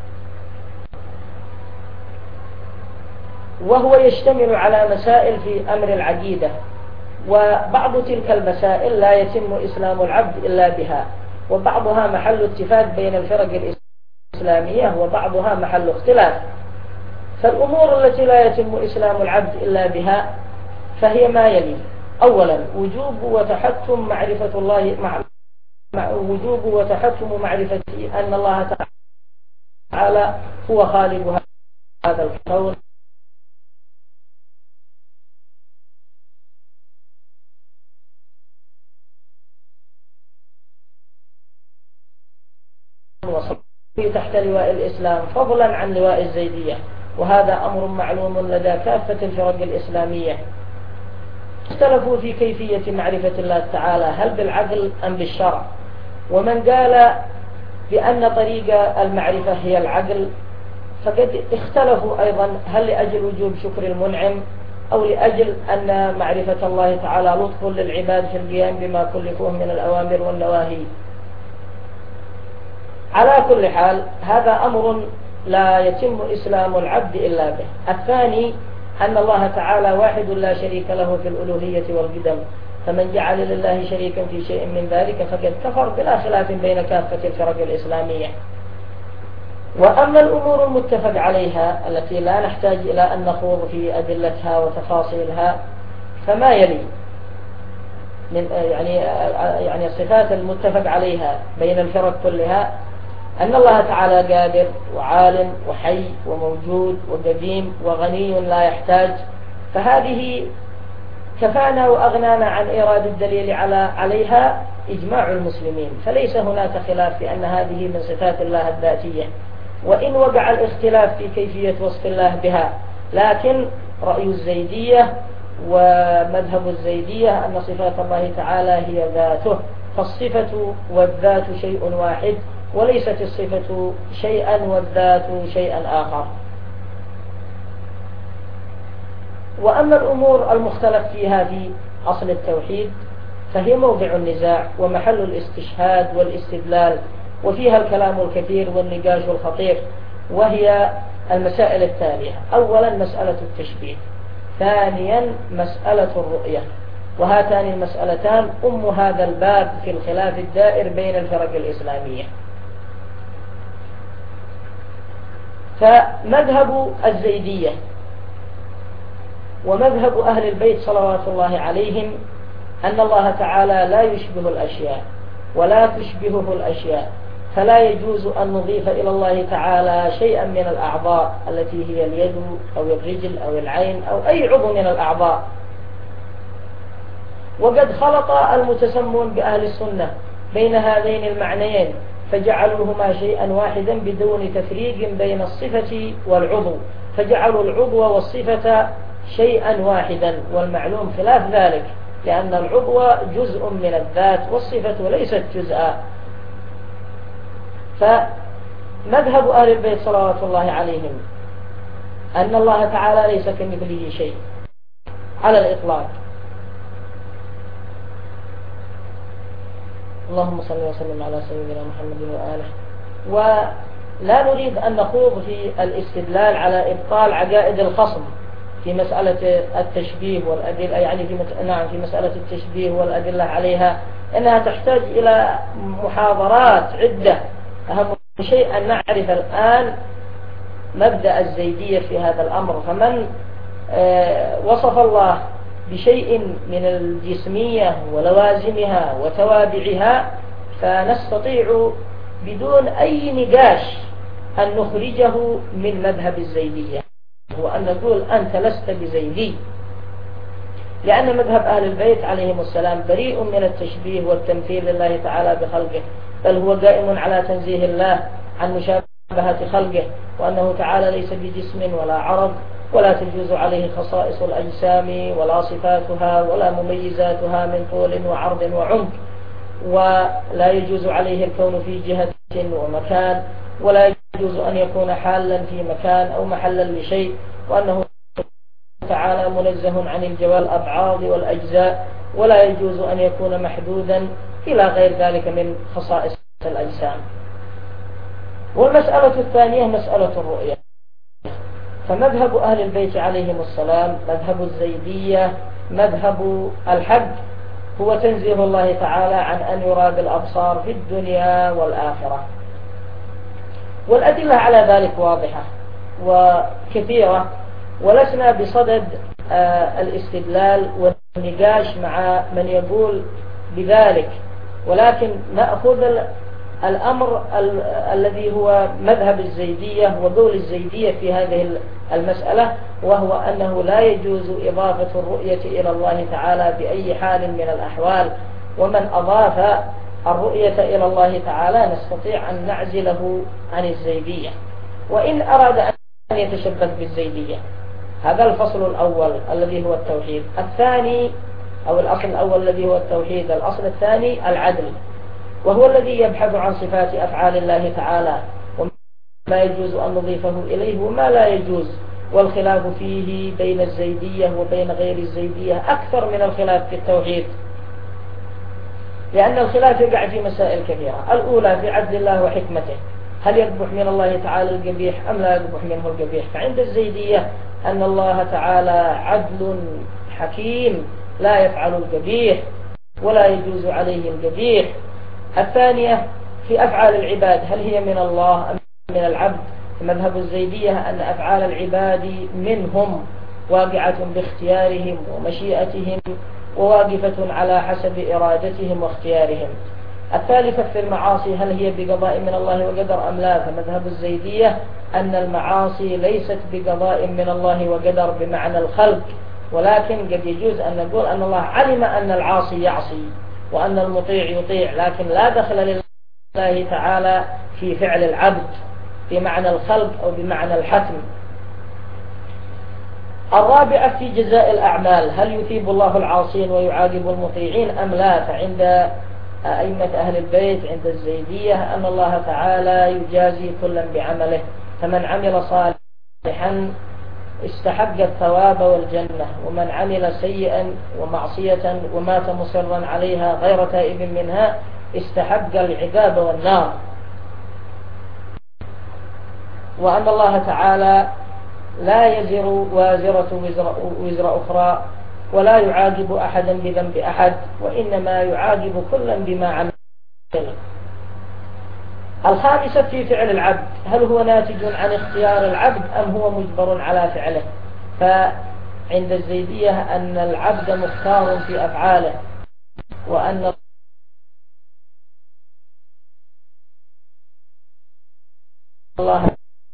وهو يشتمل على مسائل في أمر العقيدة، وبعض تلك المسائل لا يتم إسلام العبد إلا بها، وبعضها محل اتفاق بين الفرق الإسلامية وبعضها محل اختلاف. فالأمور التي لا يتم إسلام العبد إلا بها فهي ما يلي: أولا وجوب وتحتم معرفة الله مع مع وجوب وتحتم معرفة أن الله تعالى هو خالق هذا الكون وصفه تحت لواء الإسلام فضلا عن لواء الزيدية، وهذا أمر معلوم لدى كافة الفرق الإسلامية. اختلفوا في كيفية معرفة الله تعالى، هل بالعقل أم بالشرع؟ ومن قال بأن طريق المعرفة هي العقل فقد اختلفوا أيضا، هل لأجل وجوب شكر المنعم أو لأجل أن معرفة الله تعالى لطف للعباد في القيام بما كلفوه من الأوامر والنواهي. على كل حال هذا أمر لا يتم إسلام العبد إلا به. الثاني أن الله تعالى واحد لا شريك له في الألوهية والقدم، فمن جعل لله شريكا في شيء من ذلك فقد كفر بلا خلاف بين كافة الفرق الإسلامية. وأما الأمور المتفق عليها التي لا نحتاج إلى أن نخوض في أدلتها وتفاصيلها فما يلي: من يعني يعني الصفات المتفق عليها بين الفرق كلها أن الله تعالى قادر وعالم وحي وموجود وقديم وغني لا يحتاج، فهذه كفانا وأغنانا عن إيراد الدليل على عليها إجماع المسلمين، فليس هناك خلاف في أن هذه من صفات الله الذاتية، وإن وقع الاختلاف في كيفية وصف الله بها، لكن رأي الزيدية ومذهب الزيدية أن صفات الله تعالى هي ذاته، فالصفة والذات شيء واحد، وليست الصفة شيئا والذات شيئا آخر. وأما الأمور المختلف فيها في أصل التوحيد فهي موضع النزاع ومحل الاستشهاد والاستدلال، وفيها الكلام الكثير والنقاش الخطير، وهي المسائل التالية: أولا مسألة التشبيه، ثانيا مسألة الرؤية، وهاتان المسألتان أم هذا الباب في الخلاف الدائر بين الفرق الإسلامية. فمذهب الزيدية ومذهب أهل البيت صلوات الله عليهم أن الله تعالى لا يشبه الأشياء ولا تشبهه الأشياء، فلا يجوز أن نضيف إلى الله تعالى شيئا من الأعضاء التي هي اليد أو الرجل أو العين أو أي عضو من الأعضاء. وقد خلط المتسمون بأهل السنة بين هذين المعنيين فجعلوهما شيئا واحدا بدون تفريق بين الصفة والعضو، فجعلوا العضو والصفة شيئا واحدا، والمعلوم خلاف ذلك، لأن العضو جزء من الذات والصفة ليست جزءا. فمذهب أهل البيت صلوات الله عليهم أن الله تعالى ليس كمثله شيء على الإطلاق. اللهم صل وسلم على سيدنا محمد وآله. ولا نريد أن نخوض في الاستدلال على إبطال عقائد الخصم في مسألة التشبيه والأدلة، يعني في مت... نعم في مسألة التشبيه والأدلة عليها، إنها تحتاج إلى محاضرات عدة. أهم شيء أن نعرف الآن مبدأ الزيدية في هذا الأمر. فمن آه وصف الله بشيء من الجسمية ولوازمها وتوابعها فنستطيع بدون أي نقاش أن نخرجه من مذهب الزيدية، وأن نقول أنت لست بزيدي، لأن مذهب أهل البيت عليهم السلام بريء من التشبيه والتمثيل لله تعالى بخلقه، بل هو قائم على تنزيه الله عن مشابهة مشابهة خلقه، وأنه تعالى ليس بجسم ولا عرض، ولا تجوز عليه خصائص الأجسام ولا صفاتها ولا مميزاتها من طول وعرض وعمق، ولا يجوز عليه الكون في جهة ومكان، ولا يجوز أن يكون حالا في مكان أو محلا لشيء، وأنه تعالى منزه عن الجوال الأبعاض والأجزاء، ولا يجوز أن يكون محدودا إلى غير ذلك من خصائص الأجسام. والمسألة الثانية مسألة الرؤية. فمذهب أهل البيت عليهم السلام، مذهب الزيدية، مذهب الحق، هو تنزيه الله تعالى عن أن يرى بالأبصار في الدنيا والآخرة. والأدلة على ذلك واضحة وكثيرة، ولسنا بصدد الاستدلال والنقاش مع من يقول بذلك، ولكن نأخذ الأمر ال الذي هو مذهب الزيدية وقول الزيدية في هذه المسألة، وهو أنه لا يجوز إضافة الرؤية إلى الله تعالى بأي حال من الأحوال. ومن أضاف الرؤية إلى الله تعالى نستطيع أن نعزله عن الزيدية، وإن أراد أن يتشبث بالزيدية. هذا الفصل الأول الذي هو التوحيد. الثاني أو الأصل الأول الذي هو التوحيد. الأصل الثاني العدل، وهو الذي يبحث عن صفات أفعال الله تعالى وما يجوز أن نضيفه إليه وما لا يجوز. والخلاف فيه بين الزيدية وبين غير الزيدية أكثر من الخلاف في التوحيد، لأن الخلاف يقع في مسائل كثيرة. الأولى في عدل الله وحكمته، هل يقبح من الله تعالى القبيح أم لا يقبح منه القبيح؟ فعند الزيدية أن الله تعالى عدل حكيم لا يفعل القبيح ولا يجوز عليه القبيح. الثانية في أفعال العباد، هل هي من الله أم من العبد؟ مذهب الزيدية أن أفعال العباد منهم واقعة باختيارهم ومشيئتهم وواقفة على حسب إرادتهم واختيارهم. الثالثة في المعاصي، هل هي بقضاء من الله وقدر أم لا؟ فمذهب الزيدية أن المعاصي ليست بقضاء من الله وقدر بمعنى الخلق، ولكن قد يجوز أن نقول أن الله علم أن العاصي يعصي وأن المطيع يطيع، لكن لا دخل لله تعالى في فعل العبد بمعنى الخلق أو بمعنى الحتم. الرابعة في جزاء الأعمال، هل يثيب الله العاصين ويعاقب المطيعين أم لا؟ فعند أئمة أهل البيت عند الزيدية أن الله تعالى يجازي كلا بعمله، فمن عمل صالحا استحق الثواب والجنة، ومن عمل سيئا ومعصية ومات مصرا عليها غير تائب منها استحق العذاب والنار. وأن الله تعالى لا يزر وازرة وزر, وزر أخرى ولا يعاقب أحدا بذنب أحد، وإنما يعاقب كلا بما عمل. الخامسة في فعل العبد، هل هو ناتج عن اختيار العبد أم هو مجبر على فعله؟ فعند الزيدية أن العبد مختار في أفعاله، وأن الله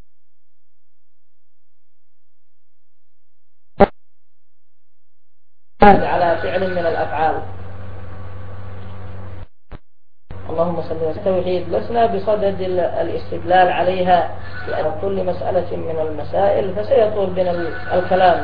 على فعل من الأفعال. اللهم صل وسلم. التوحيد لسنا بصدد الاستدلال عليها لأن كل مسألة من المسائل فسيطول بنا الكلام.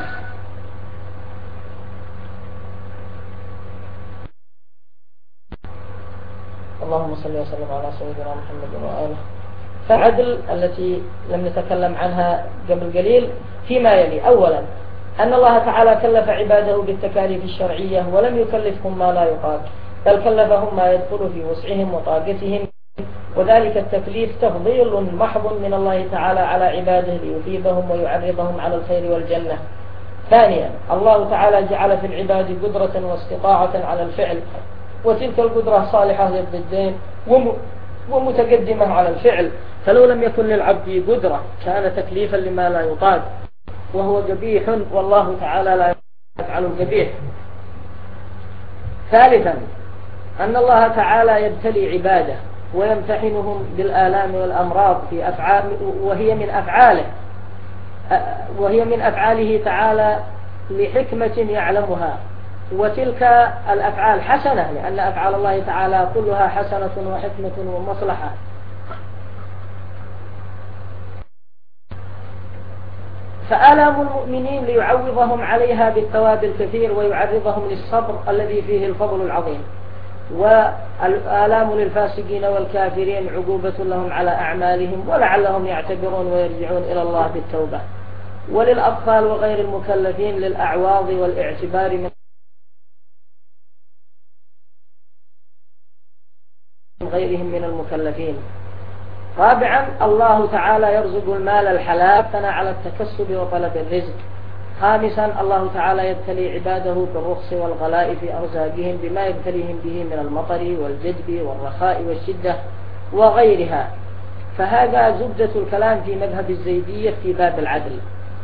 اللهم صل وسلم على سيدنا محمد وآله. فالعدل التي لم نتكلم عنها قبل قليل فيما يلي: أولا أن الله تعالى كلف عباده بالتكاليف الشرعية ولم يكلفهم ما لا يطاق، بل كلفهم ما يدخل في وسعهم وطاقتهم، وذلك التكليف تفضيل محض من الله تعالى على عباده ليثيبهم ويعرضهم على الخير والجنة. ثانيا الله تعالى جعل في العباد قدرة واستطاعة على الفعل، وتلك القدرة صالحة للضدين ومتقدمة على الفعل، فلو لم يكن للعبد قدرة كان تكليفا لما لا يطاق وهو قبيح، والله تعالى لا يفعل القبيح. ثالثا أن الله تعالى يبتلي عباده ويمتحنهم بالآلام والأمراض في أفعال، وهي من أفعاله وهي من أفعاله تعالى لحكمة يعلمها، وتلك الأفعال حسنة، لأن أفعال الله تعالى كلها حسنة وحكمة ومصلحة. فآلام المؤمنين ليعوضهم عليها بالثواب الكثير ويعرضهم للصبر الذي فيه الفضل العظيم، والآلام للفاسقين والكافرين عقوبة لهم على أعمالهم ولعلهم يعتبرون ويرجعون إلى الله بالتوبة. وللأطفال وغير المكلفين للأعواض والاعتبار من غيرهم من المكلفين. رابعا الله تعالى يرزق المال الحلال على التكسب وطلب الرزق. خامسا الله تعالى يبتلي عباده بالرخص والغلاء في أرزاقهم بما يبتليهم به من المطر والجدب والرخاء والشدة وغيرها. فهذا زبدة الكلام في مذهب الزيدية في باب العدل.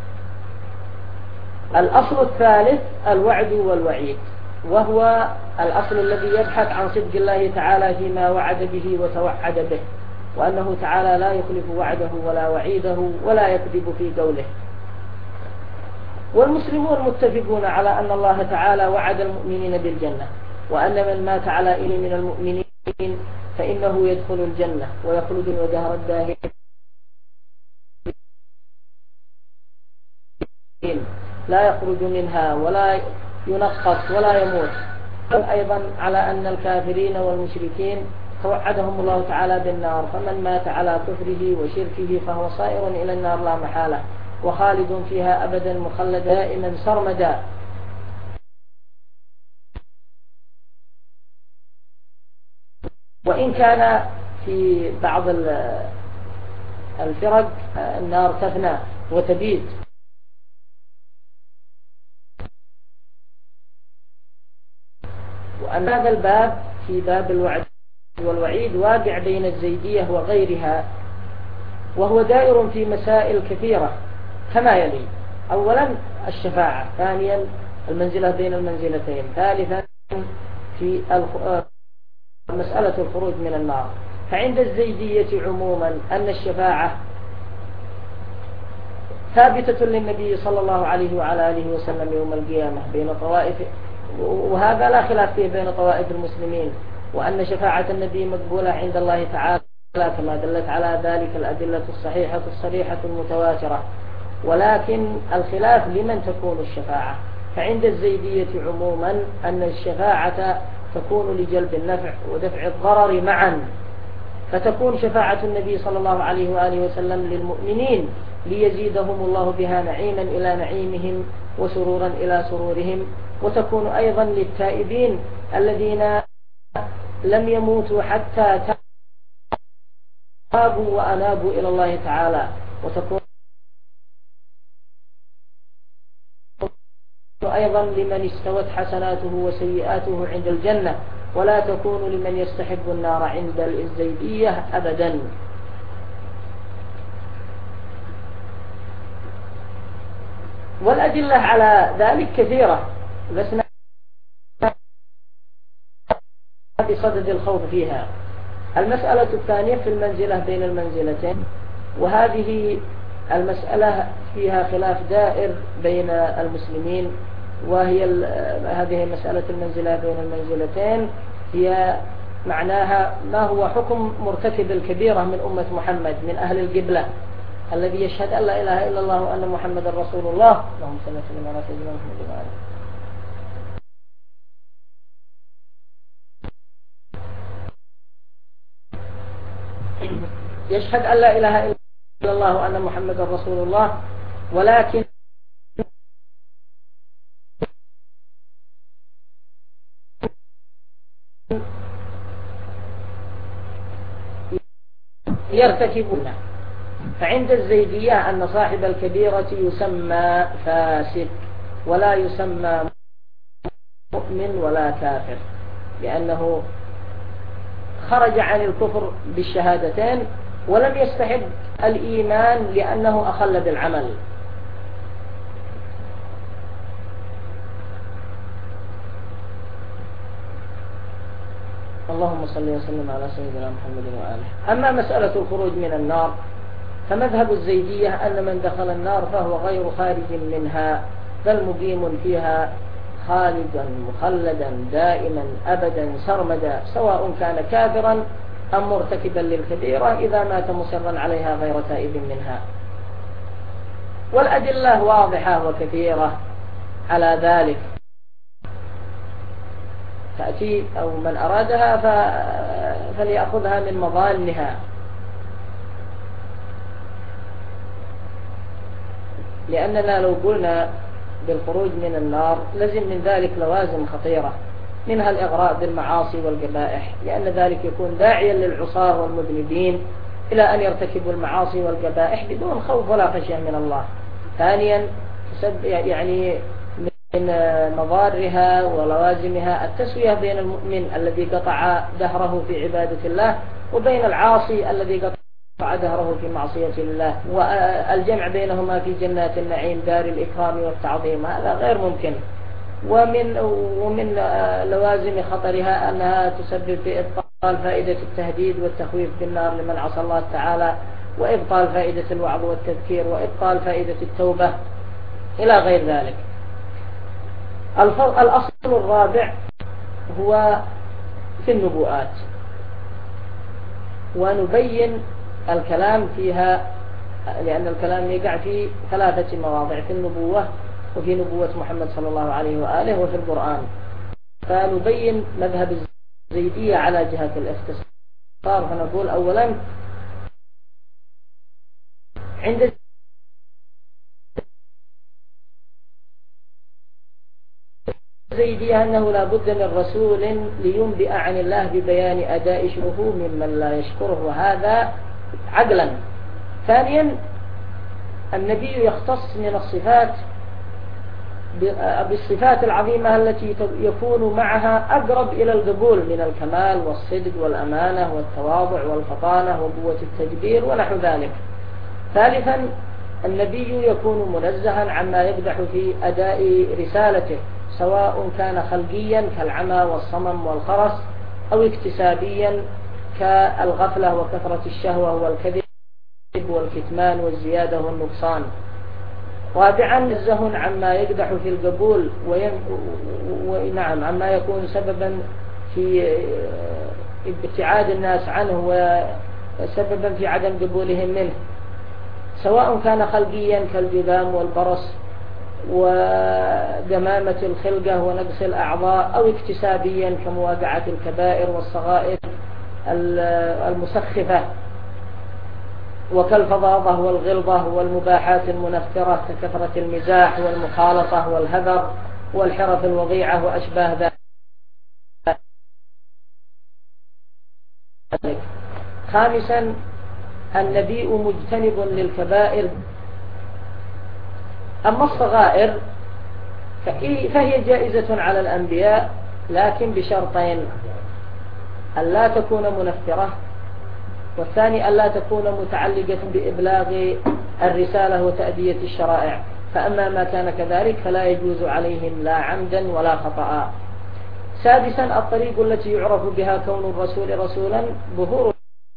الأصل الثالث الوعد والوعيد، وهو الأصل الذي يبحث عن صدق الله تعالى فيما وعد به وتوعد به، وأنه تعالى لا يخلف وعده ولا وعيده ولا يكذب في قوله. والمسلمون متفقون على أن الله تعالى وعد المؤمنين بالجنة، وأن من مات على إله من المؤمنين فإنه يدخل الجنة ويخلد ودهر الداهرين لا يخرج منها ولا ينقص ولا يموت. أيضا على أن الكافرين والمشركين توعدهم الله تعالى بالنار، فمن مات على كفره وشركه فهو صائر إلى النار لا محالة وخالد فيها أبدا مخلدا دائما سرمدا. وإن كان في بعض الفرق النار تفنى وتبيد. وأن هذا الباب في باب الوعد والوعيد واقع بين الزيدية وغيرها، وهو دائر في مسائل كثيرة كما يلي: أولا الشفاعة، ثانيا المنزلة بين المنزلتين، ثالثا في مسألة الخروج من النار. فعند الزيدية عموما أن الشفاعة ثابتة للنبي صلى الله عليه وعلى آله وسلم يوم القيامة بين طوائف، وهذا لا خلاف فيه بين طوائف المسلمين، وأن شفاعة النبي مقبولة عند الله تعالى كما دلت على ذلك الأدلة الصحيحة الصريحة المتواترة. ولكن الخلاف لمن تكون الشفاعة. فعند الزيدية عموما أن الشفاعة تكون لجلب النفع ودفع الضرر معا، فتكون شفاعة النبي صلى الله عليه وآله وسلم للمؤمنين ليزيدهم الله بها نعيما إلى نعيمهم وسرورا إلى سرورهم، وتكون أيضا للتائبين الذين لم يموتوا حتى تابوا وأنابوا إلى الله تعالى، وتكون أيضا لمن استوت حسناته وسيئاته عند الجنة، ولا تكون لمن يستحب النار عند الزيدية أبدا. والأدلة على ذلك كثيرة لسنا بصدد الخوض فيها. المسألة الثانية في المنزلة بين المنزلتين، وهذه المسألة فيها خلاف دائر بين المسلمين، وهي هذه مسألة المنزلة بين المنزلتين هي معناها ما هو حكم مرتكب الكبيرة من أمة محمد من أهل القبلة الذي يشهد أن لا إله إلا الله وأن محمد رسول الله. اللهم صل وسلم على سيدنا محمد وعلى آله. يشهد أن لا إله إلا الله وأن محمد رسول الله، ولكن يرتكبون. فعند الزيدية أن صاحب الكبيرة يسمى فاسق ولا يسمى مؤمن ولا كافر، لأنه خرج عن الكفر بالشهادتين ولم يستحق الإيمان لأنه أخل بالعمل. اللهم صل وسلم على سيدنا محمد وآله. أما مسألة الخروج من النار فمذهب الزيدية أن من دخل النار فهو غير خارج منها، بل مقيم فيها خالدا مخلدا دائما أبدا سرمدا، سواء كان كافرا أم مرتكبا للكبيرة إذا مات مصرا عليها غير تائب منها. والأدلة واضحة وكثيرة على ذلك، تأتي أو من أرادها فليأخذها من مظانها، لأننا لو قلنا بالخروج من النار لزم من ذلك لوازم خطيرة، منها الإغراء بالمعاصي والقبائح، لأن ذلك يكون داعيا للعصاة والمذنبين إلى أن يرتكبوا المعاصي والقبائح بدون خوف ولا خشية من الله. ثانيا يعني من مضارها ولوازمها التسوية بين المؤمن الذي قطع دهره في عبادة الله وبين العاصي الذي قطع دهره في معصية الله، والجمع بينهما في جنات النعيم دار الإكرام والتعظيم هذا غير ممكن. ومن ومن لوازم خطرها أنها تسبب في إبطال فائدة التهديد والتخويف بالنار لمن عصى الله تعالى، وإبطال فائدة الوعظ والتذكير، وإبطال فائدة التوبة إلى غير ذلك. الأصل الرابع هو في النبوءات، ونبين الكلام فيها لأن الكلام يقع في ثلاثة مواضع: في النبوة، وفي نبوة محمد صلى الله عليه وآله، وفي القرآن. فنبين مذهب الزيدية على جهة الاختصار. فنقول أولا عند الزيدية أنه لا بد من رسول لينبئ عن الله ببيان أداء شرفه ممن لا يشكره، وهذا عقلا. ثانيا النبي يختص من الصفات بالصفات العظيمة التي يكون معها أقرب إلى القبول من الكمال والصدق والأمانة والتواضع والفطانة وقوة التدبير ونحو ذلك. ثالثا النبي يكون منزها عما يقدح في أداء رسالته، سواء كان خلقيا كالعمى والصمم والخرس، أو اكتسابيا كالغفلة وكثرة الشهوة والكذب والكتمان والزيادة والنقصان. رابعا نزه عما يقدح في القبول وين... ونعم عما يكون سببا في ابتعاد الناس عنه وسببا في عدم قبولهم منه، سواء كان خلقيا كالجذام والبرص ودمامة الخلقة ونقص الأعضاء، أو اكتسابيا كمواقعة الكبائر والصغائر المسخفة وكالفظاظة والغلظة والمباحات المنفرة ككثرة المزاح والمخالطة والهذر والحرف الوضيعة وأشباه ذلك. خامسا النبي مجتنب للكبائر، أما الصغائر فهي جائزة على الأنبياء لكن بشرطين: ألا تكون منفرة، والثاني ألا تكون متعلقة بإبلاغ الرسالة وتأدية الشرائع، فأما ما كان كذلك فلا يجوز عليهم لا عمدا ولا خطأ. سادسا الطريق التي يعرف بها كون الرسول رسولا ظهور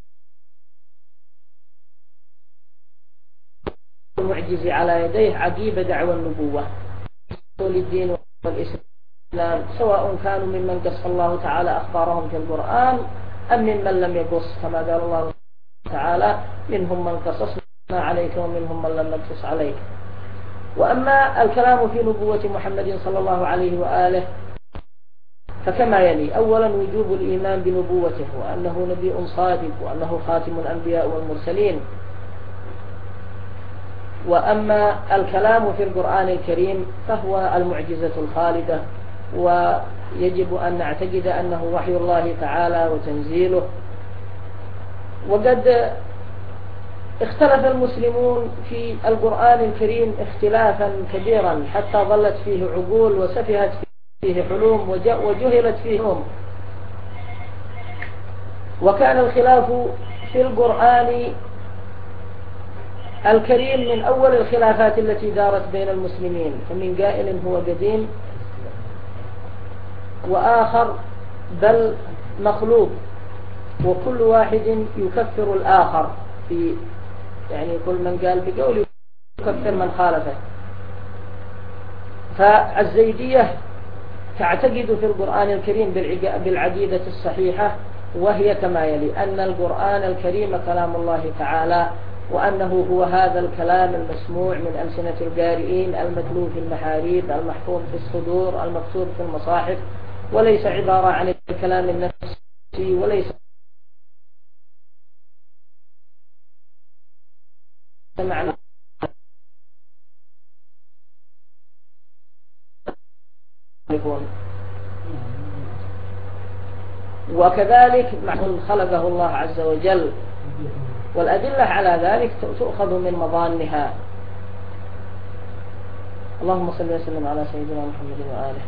المعجز على يديه عقيب دعوى النبوة والدين والإسلام، سواء كانوا ممن قص الله تعالى أخبارهم في القرآن أم ممن لم يقص، كما قال الله تعالى: منهم من قصصنا عليك ومنهم من لم نقصص عليك. وأما الكلام في نبوة محمد صلى الله عليه وآله فكما يلي: أولا وجوب الإيمان بنبوته، وأنه نبي صادق، وأنه خاتم الأنبياء والمرسلين. وأما الكلام في القرآن الكريم فهو المعجزة الخالدة، ويجب أن نعتقد أنه وحي الله تعالى وتنزيله. وقد اختلف المسلمون في القرآن الكريم اختلافا كبيرا حتى ظلت فيه عقول وسفهت فيه حلوم وجهلت فيه علوم. وكان الخلاف في القرآن الكريم من أول الخلافات التي دارت بين المسلمين، فمن قائل هو قديم، وآخر بل مخلوق، وكل واحد يكفر الآخر في يعني كل من قال بقول يكفر من خالفه. فالزيدية تعتقد في القرآن الكريم بالعقيدة الصحيحة، وهي كما يلي: أن القرآن الكريم كلام الله تعالى وأنه هو هذا الكلام المسموع من ألسنة القارئين المتلو في المحاريب المحفوظ في الصدور المكتوب في المصاحف، وليس عبارة عن الكلام النفسي، وليس معنى وكذلك معه خلقه الله عز وجل، والأدلة على ذلك تؤخذ من مظانها. اللهم صل وسلم على سيدنا محمد وآله.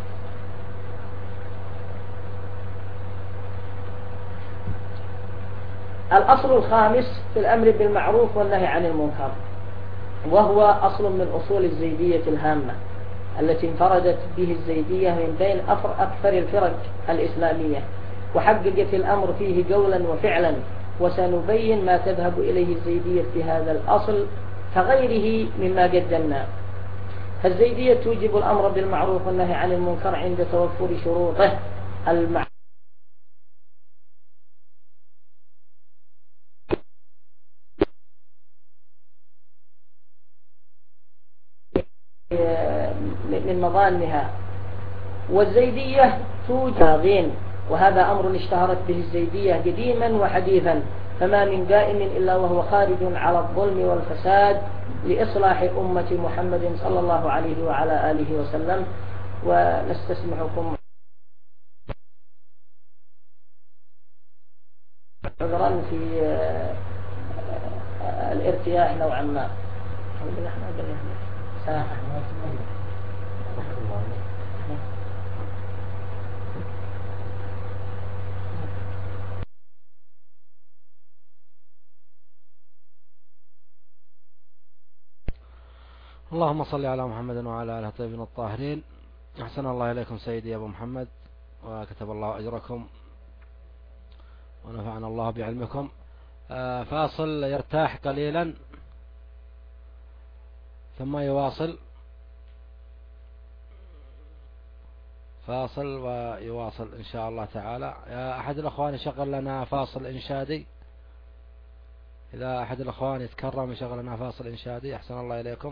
الأصل الخامس في الأمر بالمعروف والنهي عن المنكر، وهو أصل من أصول الزيدية الهامة التي انفردت به الزيدية من بين أكثر الفرق الإسلامية، وحققت الأمر فيه قولا وفعلا، وسنبين ما تذهب إليه الزيدية في هذا الأصل كغيره مما قدمنا. فالزيدية توجب الأمر بالمعروف والنهي عن المنكر عند توفر شروطه المع... من مظانها. والزيدية توجب، وهذا أمر اشتهرت به الزيدية قديما وحديثا، فما من قائم إلا وهو خارج على الظلم والفساد لإصلاح أمة محمد صلى الله عليه وعلى آله وسلم. ونستسمحكم عذرا في الارتياح نوعا ما. ساعة. اللهم صل على محمد وعلى آله الطيبين الطاهرين. أحسن الله إليكم سيدي أبو محمد، وكتب الله أجركم ونفعنا الله بعلمكم. فاصل يرتاح قليلا ثم يواصل، فاصل ويواصل إن شاء الله تعالى. يا أحد الأخوان يشغل لنا فاصل إنشادي، إذا أحد الأخوان يتكرم يشغل لنا فاصل إنشادي أحسن الله إليكم.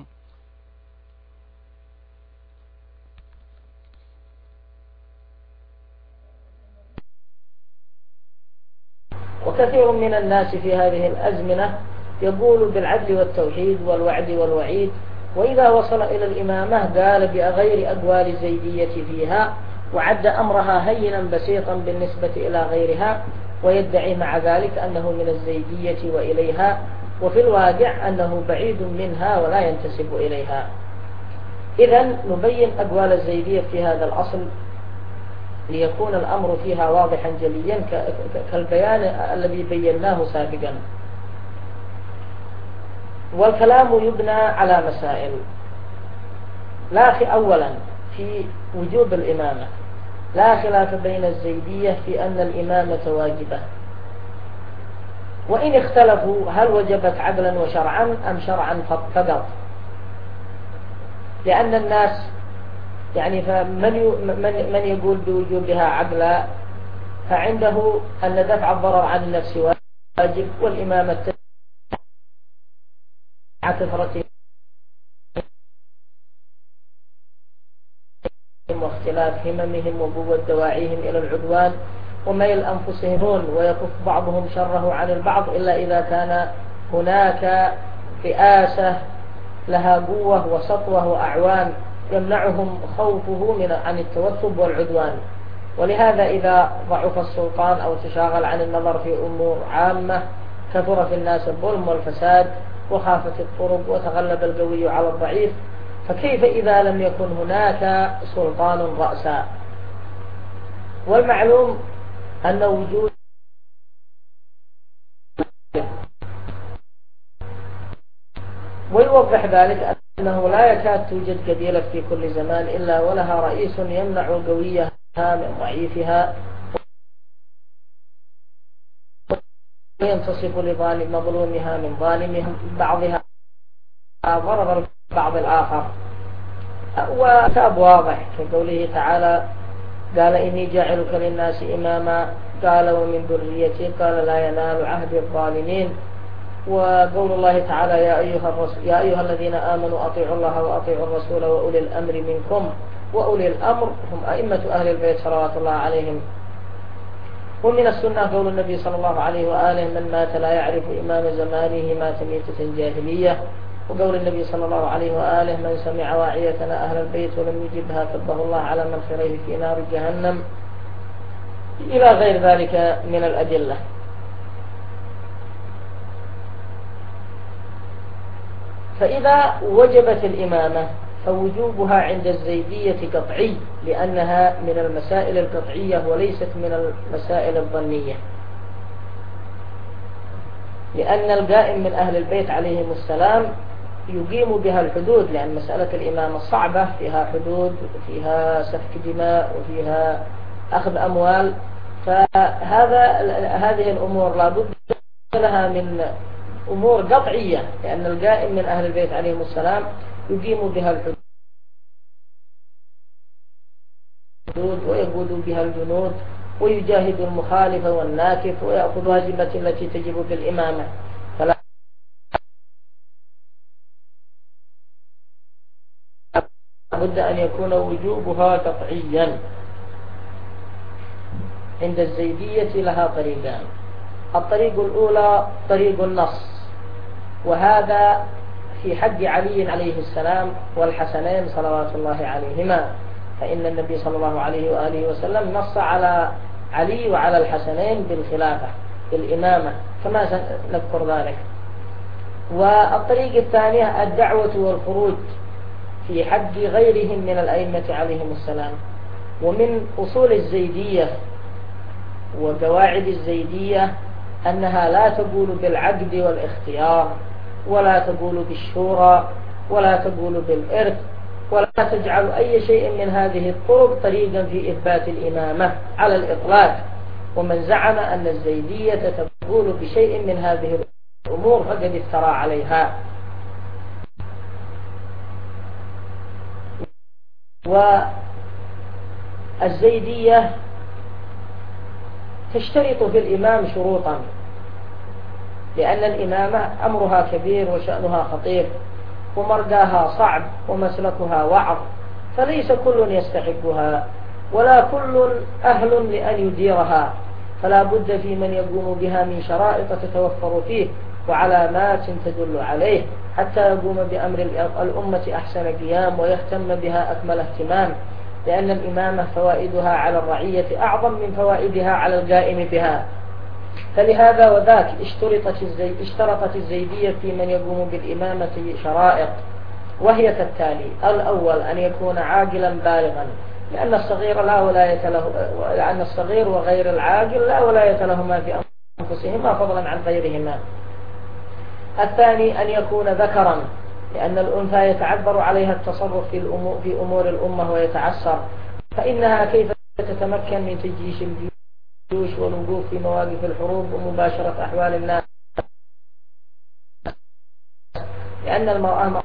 وكثير من الناس في هذه الأزمنة يقول بالعدل والتوحيد والوعد والوعيد، وإذا وصل إلى الإمامة قال بغير أقوال الزيدية فيها، وعد أمرها هينا بسيطا بالنسبة إلى غيرها، ويدعي مع ذلك أنه من الزيدية وإليها، وفي الواقع أنه بعيد منها ولا ينتسب إليها. إذن نبين أقوال الزيدية في هذا الأصل ليكون الأمر فيها واضحا جليا كالبيان الذي بيناه سابقا. والكلام يبنى على مسائل. لا أولا في وجوب الإمامة، لا خلاف بين الزيدية في أن الإمامة واجبة، وإن اختلفوا هل وجبت عدلا وشرعا أم شرعا فقط، لأن الناس يعني فمن من من يقول بوجوبها عقلا فعنده أن دفع الضرر عن النفس واجب، والإمامة كثرة واختلاف هممهم وقوة دواعيهم إلى العدوان وميل أنفسهم، ويكف بعضهم شره عن البعض إلا إذا كان هناك رئاسة لها قوة وسطوة وأعوان يمنعهم خوفه من عن التوثب والعدوان. ولهذا إذا ضعف السلطان أو تشاغل عن النظر في أمور عامة كثر في الناس الظلم والفساد وخافت الطرق وتغلب القوي على الضعيف، فكيف إذا لم يكن هناك سلطان رأسا؟ والمعلوم أن وجود ويوضح ذلك أنه لا يكاد توجد قبيلة في كل زمان إلا ولها رئيس يمنع قويها من ضعيفها وينتصف لظالم مظلومها من ظالمهم بعضها ضرر بعض الآخر. وكتاب واضح كقوله تعالى قال إني جاعلك للناس إماما قال ومن ذريتي قال لا ينال عهد الظالمين. وقول الله تعالى يا أيها, الرسول يا أيها الذين آمنوا أطيعوا الله وأطيعوا الرسول وأولي الأمر منكم. وأولي الأمر هم أئمة أهل البيت صلوات الله عليهم. ومن السنة قول النبي صلى الله عليه وآله من مات لا يعرف إمام زمانه مات ميتة جاهلية. وقول النبي صلى الله عليه وآله من سمع واعيتنا أهل البيت ولم يجبها كبه الله على منخريه في نار جهنم، إلى غير ذلك من الأدلة. فإذا وجبت الإمامة فوجوبها عند الزيدية قطعي، لأنها من المسائل القطعية وليست من المسائل الظنية، لأن القائم من أهل البيت عليهم السلام يقيم بها الحدود، لأن مسألة الإمامة صعبة، فيها حدود وفيها سفك دماء وفيها أخذ أموال. فهذا هذه الأمور لا بد لها من أمور قطعية، لأن القائم من أهل البيت عليهم السلام يقيم بها الحدود ويقود بها الجنود ويجاهد المخالف والناكف ويأخذ واجبة التي تجب بالإمامة. فلا بد أن يكون وجوبها قطعيا. عند الزيدية لها طريقان. الطريق الأولى طريق النص، وهذا في حق علي عليه السلام والحسنين صلوات الله عليهما، فإن النبي صلى الله عليه وآله وسلم نص على علي وعلى الحسنين بالخلافة بالإمامة كما سنذكر ذلك. والطريق الثانية الدعوة والخروج في حق غيرهم من الأئمة عليهم السلام. ومن أصول الزيدية وقواعد الزيدية أنها لا تقول بالعقد والاختيار، ولا تقول بالشورى، ولا تقول بالإرث، ولا تجعل أي شيء من هذه الطرق طريقا في إثبات الإمامة على الإطلاق. ومن زعم أن الزيدية تقول بشيء من هذه الأمور فقد افترى عليها. والزيدية تشترط في الإمام شروطا، لأن الإمامة أمرها كبير وشأنها خطير ومرداها صعب ومسلكها وعظ، فليس كل يستحقها ولا كل أهل لأن يديرها، فلا بد في من يقوم بها من شرائط تتوفر فيه وعلامات تدل عليه حتى يقوم بأمر الأمة أحسن قيام ويهتم بها أكمل اهتمام، لأن الإمامة فوائدها على الرعية أعظم من فوائدها على القائم بها. فلهذا وذاك اشترطت, الزي... اشترطت الزيدية في من يقوم بالإمامة شرائط، وهي كالتالي: الأول أن يكون عاقلا بالغا، لأن الصغير لا ولاية له، لأن الصغير وغير العاقل لا ولاية لهما في أنفسهما فضلا عن غيرهما. الثاني أن يكون ذكرا، لأن الأنثى يتعذر عليها التصرف في, الأمور في أمور الأمة ويتعسر، فإنها كيف تتمكن من تجيش الجيوش والوقوف في مواقف الحروب ومباشرة أحوال الناس، لأن المرأة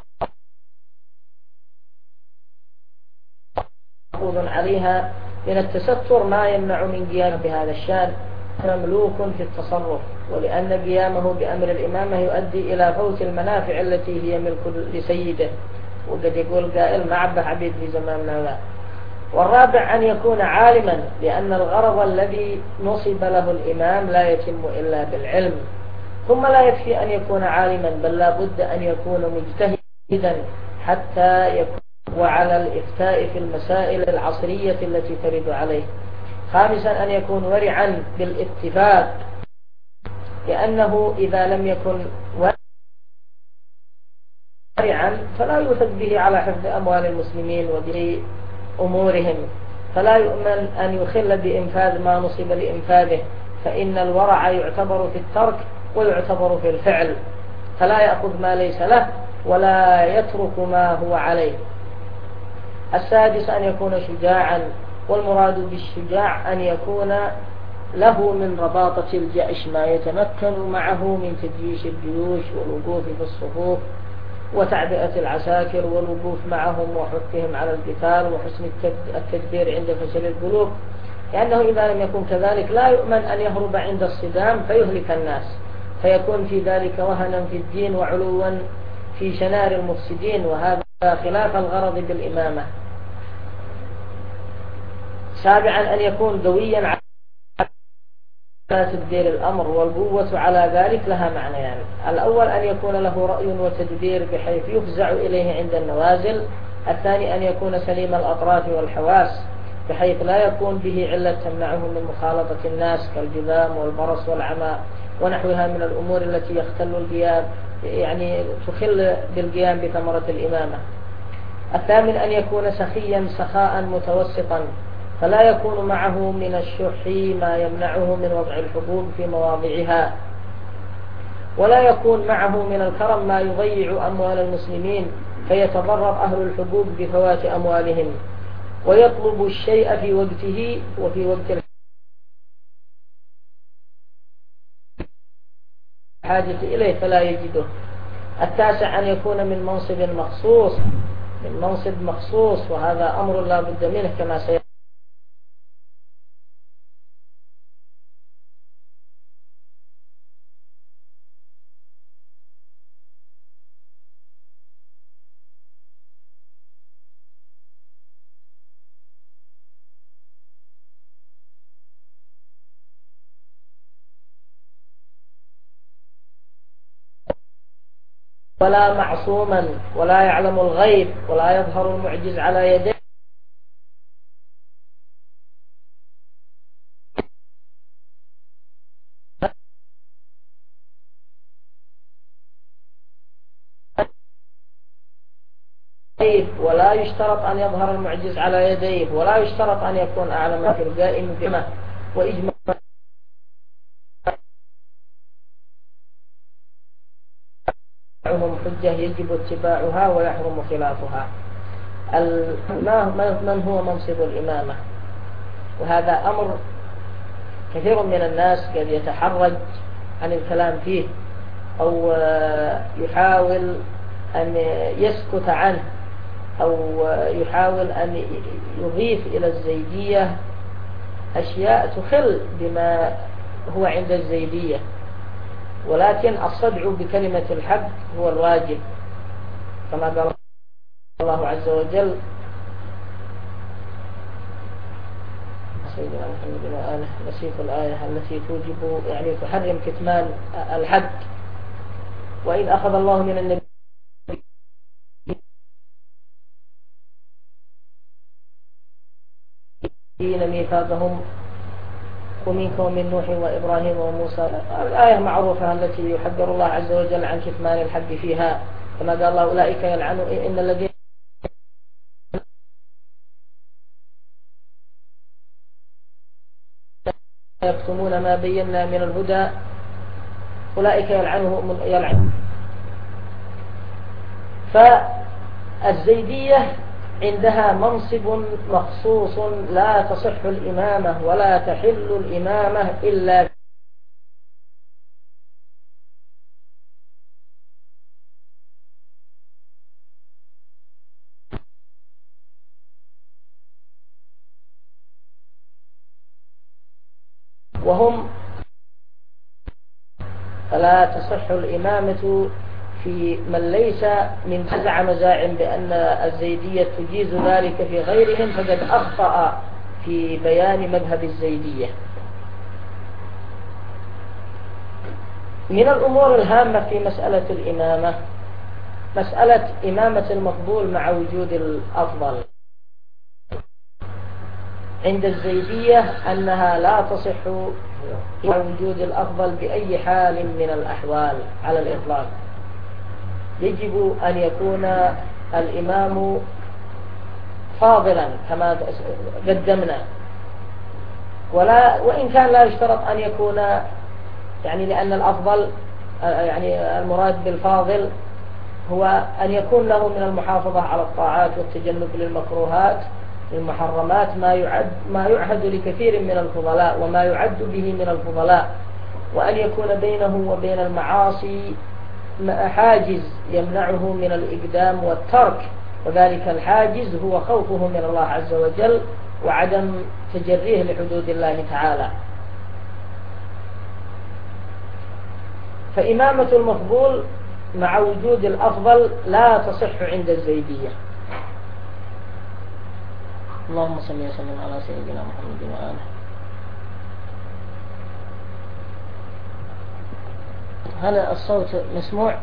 مفروض عليها من التستر ما يمنع من قيام بهذا الشأن، مملوك في التصرف، ولأن قيامه بأمر الإمامة يؤدي إلى فوت المنافع التي هي ملك لسيده، وقد يقول قائل ما عبه عبيد في زماننا لا. والرابع أن يكون عالما، لأن الغرض الذي نصب له الإمام لا يتم إلا بالعلم. ثم لا يكفي أن يكون عالما، بل لا بد أن يكون مجتهدا حتى يكون وعلى الإفتاء في المسائل العصرية التي ترد عليه. خامسا أن يكون ورعا بالاتفاق، لأنه إذا لم يكن ورعا فلا يوثق به على حفظ أموال المسلمين وبأمورهم، فلا يؤمن أن يخل بإنفاذ ما نصب لإنفاذه، فإن الورع يعتبر في الترك ويعتبر في الفعل، فلا يأخذ ما ليس له ولا يترك ما هو عليه. السادس أن يكون شجاعا، والمراد بالشجاع أن يكون له من رباطة الجأش ما يتمكن معه من تجيش الجيوش والوقوف في الصفوف وتعبئة العساكر والوقوف معهم وحثهم على القتال وحسن التدبير عند فشل القلوب، لأنه إذا لم يكن كذلك لا يؤمن أن يهرب عند الصدام فيهلك الناس، فيكون في ذلك وهنا في الدين وعلوا في شنار المفسدين، وهذا خلاف الغرض بالإمامة. سابعا أن يكون قويا على تدبير الأمر، والقوة على ذلك لها معنيان. يعني الأول أن يكون له رأي وتدبير بحيث يفزع إليه عند النوازل. الثاني أن يكون سليم الأطراف والحواس بحيث لا يكون به علة تمنعه من مخالطة الناس كالجذام والبرص والعمى ونحوها من الأمور التي يختل القيام يعني تخل بالقيام بثمرة الإمامة. الثامن أن يكون سخيا سخاء متوسطا، فلا يكون معه من الشح ما يمنعه من وضع الحبوب في مواضعها، ولا يكون معه من الكرم ما يضيع أموال المسلمين فيتضرر أهل الحبوب بفوات أموالهم، ويطلب الشيء في وقته وفي وقت الحاجة إليه فلا يجده. التاسع أن يكون من منصب مخصوص من منصب مخصوص وهذا أمر لا بد منه كما سيأتي. ولا معصوما ولا يعلم الغيب ولا يظهر المعجز على يديه ولا يشترط أن يظهر المعجز على يديه ولا يشترط أن يكون أعلم في القائم بما وإجماع حجة يجب اتباعها ويحرم خلافها. من هو منصب الإمامة؟ وهذا أمر كثير من الناس قد يتحرج عن الكلام فيه أو يحاول أن يسكت عنه أو يحاول أن يضيف إلى الزيدية أشياء تخل بما هو عند الزيدية، ولكن الصدع بكلمة الحق هو الواجب كما قال الله عز وجل سيدنا محمد وآله. نسيت الآية التي توجب يعني تحرم كتمان الحق. وإن أخذ الله من النبي ميثاقهم ومنك ومن نوح وإبراهيم وموسى، الآية معروفة التي يحذر الله عز وجل عن كتمان الحق فيها كما قال الله أولئك يلعنون إن الذين يكتمون ما بينا من الهدى أولئك يلعنهم يلعن. فالزيدية عندها منصب مخصوص لا تصح الإمامة ولا تحل الإمامة إلا وهم فلا تصح الإمامة في من ليس من زعم زاعم بأن الزيدية تجيز ذلك في غيرهم فقد أخطأ في بيان مذهب الزيدية. من الأمور الهامة في مسألة الإمامة مسألة إمامة المفضول مع وجود الأفضل. عند الزيدية أنها لا تصح مع وجود الأفضل بأي حال من الأحوال على الإطلاق. يجب أن يكون الإمام فاضلا كما قدمنا، ولا وإن كان لا يشترط أن يكون يعني لأن الأفضل يعني المراد بالفاضل هو أن يكون له من المحافظة على الطاعات والتجنب للمكروهات المحرمات ما يعد ما يعهد لكثير من الفضلاء وما يعد به من الفضلاء، وأن يكون بينه وبين المعاصي حاجز يمنعه من الإقدام والترك، وذلك الحاجز هو خوفه من الله عز وجل وعدم تجريه لحدود الله تعالى. فإمامة المفضول مع وجود الأفضل لا تصح عند الزيدية. اللهم صل وسلم على سيدنا محمد وآله. هل الصوت مسموع؟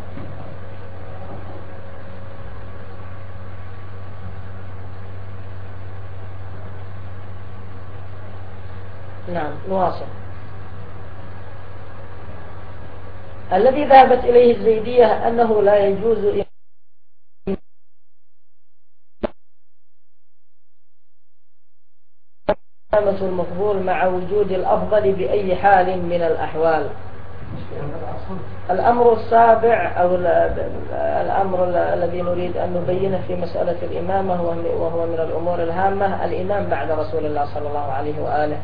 نعم نواصل. الذي ذهبت إليه الزيدية أنه لا يجوز إمامة المفضول مع وجود الأفضل بأي حال من الأحوال. الأمر السابع أو الأمر الذي نريد أن نبينه في مسألة الإمامة وهو من الأمور الهامة الإمام بعد رسول الله صلى الله عليه وآله.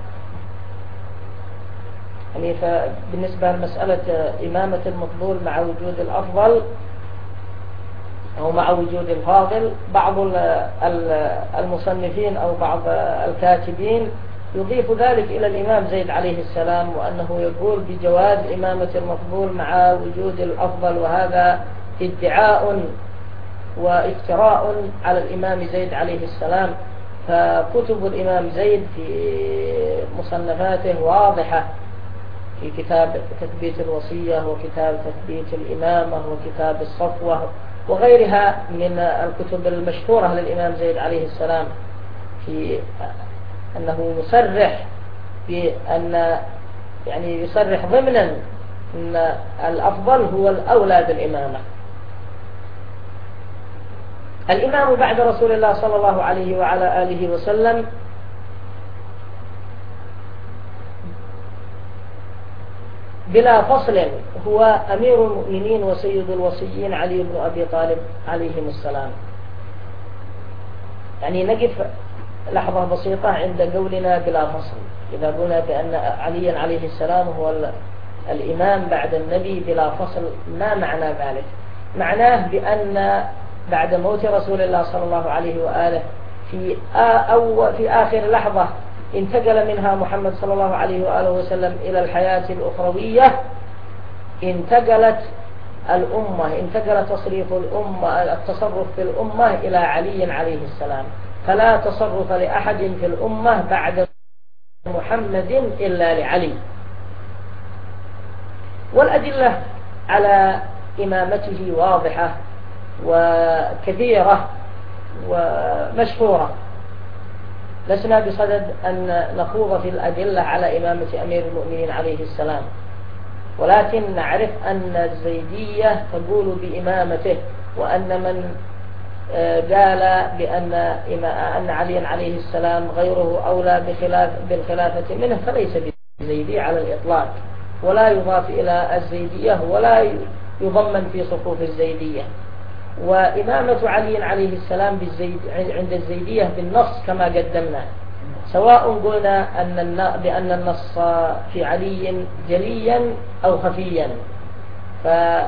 يعني فبالنسبة لمسألة إمامة المفضول مع وجود الأفضل أو مع وجود الفاضل، بعض المصنفين أو بعض الكاتبين يضيف ذلك إلى الإمام زيد عليه السلام، وأنه يقول بجواز إمامة المفضول مع وجود الأفضل، وهذا ادعاء وافتراء على الإمام زيد عليه السلام. فكتب الإمام زيد في مصنفاته واضحة، في كتاب تثبيت الوصية وكتاب تثبيت الإمامة وكتاب الصفوة وغيرها من الكتب المشهورة للإمام زيد عليه السلام، في أنه يصرح بأن يعني يصرح ضمنا أن الأفضل هو الأولى بالإمامة. الإمام بعد رسول الله صلى الله عليه وعلى آله وسلم بلا فصل هو أمير المؤمنين وسيد الوصيين علي بن أبي طالب عليهم السلام. يعني نقف لحظة بسيطة عند قولنا بلا فصل. إذا قلنا بأن علي عليه السلام هو الإمام بعد النبي بلا فصل، ما معنى ذلك؟ معناه بأن بعد موت رسول الله صلى الله عليه وآله في أو في آخر لحظة انتقل منها محمد صلى الله عليه وآله وسلم إلى الحياة الأخروية، انتقلت الأمة انتقل تصريف الأمة التصرف في الأمة إلى علي عليه السلام، فلا تصرف لأحد في الأمة بعد محمد إلا لعلي. والأدلة على إمامته واضحة وكثيرة ومشهورة، لسنا بصدد أن نخوض في الأدلة على إمامة أمير المؤمنين عليه السلام، ولكن نعرف أن الزيدية تقول بإمامته، وأن من قال بأن أن علي عليه السلام غيره أولى بخلاف بالخلافة منه فليس بزيدي على الإطلاق، ولا يضاف إلى الزيدية ولا يضمن في صفوف الزيدية. وإمامة علي عليه السلام بالزيد عند الزيدية بالنص كما قدمنا، سواء قلنا أن بأن النص في علي جليا أو خفيا، فعند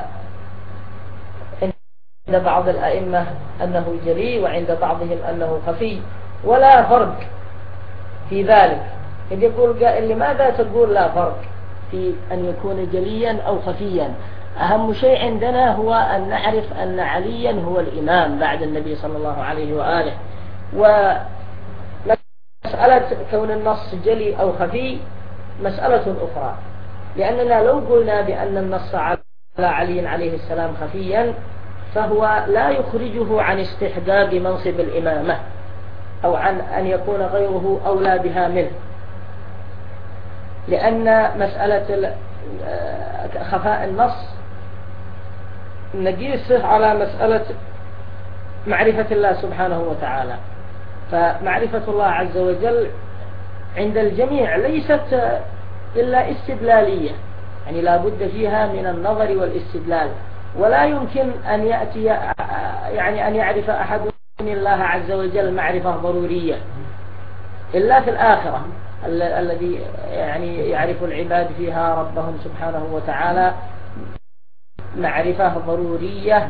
بعض الأئمة أنه جلي وعند بعضهم أنه خفي، ولا فرق في ذلك. إذ يقول قائل لماذا تقول لا فرق في أن يكون جليا أو خفيا؟ أهم شيء عندنا هو أن نعرف أن عليا هو الإمام بعد النبي صلى الله عليه وآله. ومسألة كون النص جلي أو خفي مسألة أخرى، لأننا لو قلنا بأن النص على علي عليه السلام خفيا فهو لا يخرجه عن استحقاق منصب الإمامة أو عن أن يكون غيره أولى بها منه، لأن مسألة خفاء النص نقيسه على مسألة معرفة الله سبحانه وتعالى. فمعرفة الله عز وجل عند الجميع ليست إلا استدلالية، يعني لا بد فيها من النظر والاستدلال، ولا يمكن أن يأتي يعني أن يعرف أحد من الله عز وجل معرفة ضرورية إلا في الآخرة الذي يعني يعرف العباد فيها ربهم سبحانه وتعالى معرفة ضرورية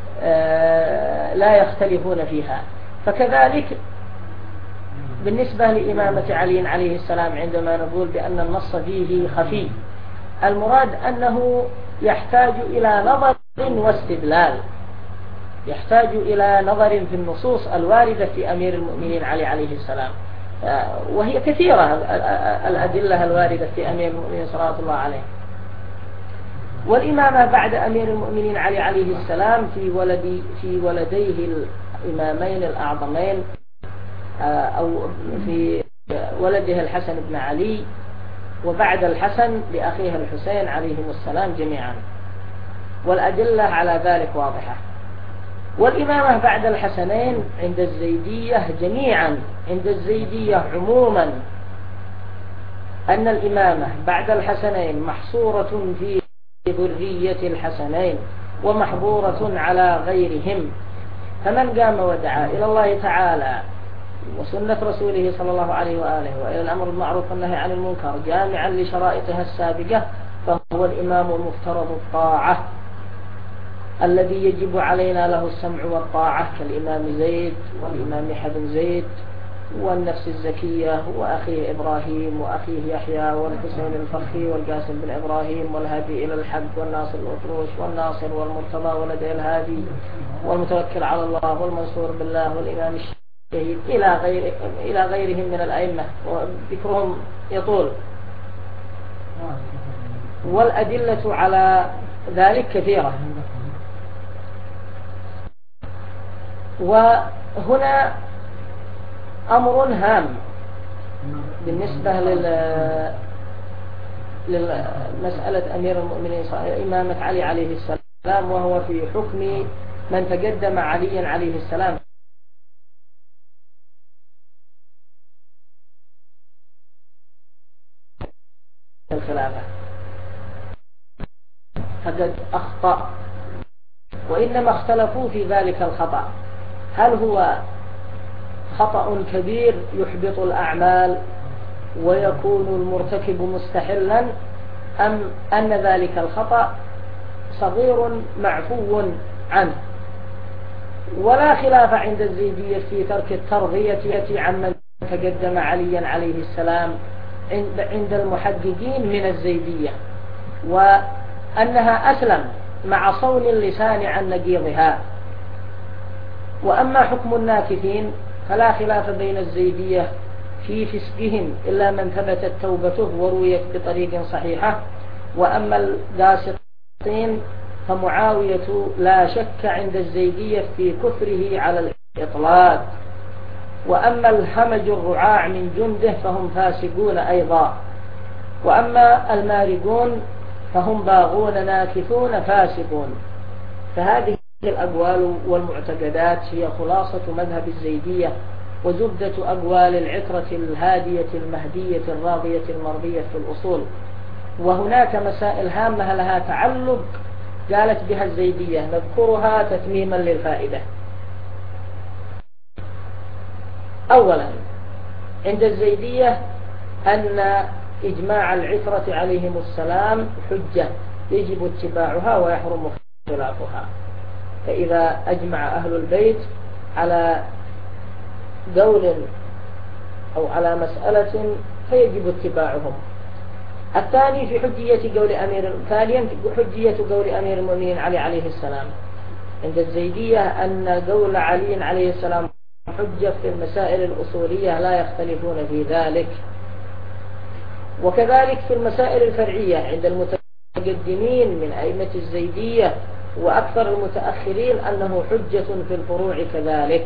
لا يختلفون فيها. فكذلك بالنسبة لإمامة علي عليه السلام عندما نقول بأن النص فيه خفي، المراد أنه يحتاج إلى نظر واستدلال، يحتاج إلى نظر في النصوص الواردة في أمير المؤمنين علي عليه السلام، وهي كثيرة الأدلة الواردة في أمير المؤمنين صلوات الله عليه. والإمامة بعد أمير المؤمنين علي عليه السلام في ولد في ولديه الإمامين الأعظمين، أو في ولده الحسن بن علي، وبعد الحسن لأخيه الحسين عليهم السلام جميعا، والأدلة على ذلك واضحة. والإمامة بعد الحسنين عند الزيدية جميعا، عند الزيدية عموما، أن الإمامة بعد الحسنين محصورة في ذرية الحسنين ومحظورة على غيرهم. فمن قام ودعا إلى الله تعالى وسنة رسوله صلى الله عليه وآله وإلى الأمر بالمعروف والنهي عن المنكر جامعا لشرائطها السابقة، فهو الإمام المفترض الطاعة الذي يجب علينا له السمع والطاعة، كالإمام زيد والإمام حبن زيد والنفس الزكية وأخيه إبراهيم وأخيه يحيى والحسين الفخي والقاسم بن إبراهيم والهادي إلى الحق والناصر الأطروش والناصر والمرتضى ولدي الهادي والمتوكل على الله والمنصور بالله والإمام الشهيد إلى غير إلى غيرهم من الأئمة، وذكرهم يطول. والأدلة على ذلك كثيرة. وهنا أمر هام بالنسبة لل للمسألة أمير المؤمنين إمامة علي عليه السلام، وهو في حكم من تقدم عليا عليه السلام الخلافة، فقد أخطأ، وإنما اختلفوا في ذلك الخطأ، هل هو خطأ كبير يحبط الأعمال ويكون المرتكب مستحلا، أم أن ذلك الخطأ صغير معفو عنه. ولا خلاف عند الزيدية في ترك الترضية عمن تقدم عليا عليه السلام عند المحققين من الزيدية، وأنها أسلم مع صون اللسان عن نقيضها. وأما حكم الناكثين فلا خلاف بين الزيدية في فسقهم إلا من ثبتت توبته ورويت بطريق صحيحة. وأما الداسقين فمعاوية لا شك عند الزيدية في كفره على الإطلاق. وأما الهمج الرعاع من جنده فهم فاسقون أيضا. وأما المارقون فهم باغون ناكثون فاسقون. فهذه الأقوال والمعتقدات هي خلاصة مذهب الزيدية وزبدة أقوال العترة الهادية المهدية الراضية المرضية في الأصول. وهناك مسائل هامة لها تعلق قالت بها الزيدية نذكرها تتميما للفائدة. أولا، عند الزيدية أن إجماع العترة عليهم السلام حجة يجب اتباعها ويحرم خلافها، فإذا أجمع أهل البيت على قول أو على مسألة فيجب اتباعهم. الثاني في حجية قول أمير ثانيا حجية قول أمير المؤمنين علي عليه السلام. عند الزيدية أن قول علي عليه السلام حجة في المسائل الأصولية لا يختلفون في ذلك. وكذلك في المسائل الفرعية عند المتقدمين من أئمة الزيدية وأكثر المتأخرين أنه حجة في الفروع كذلك.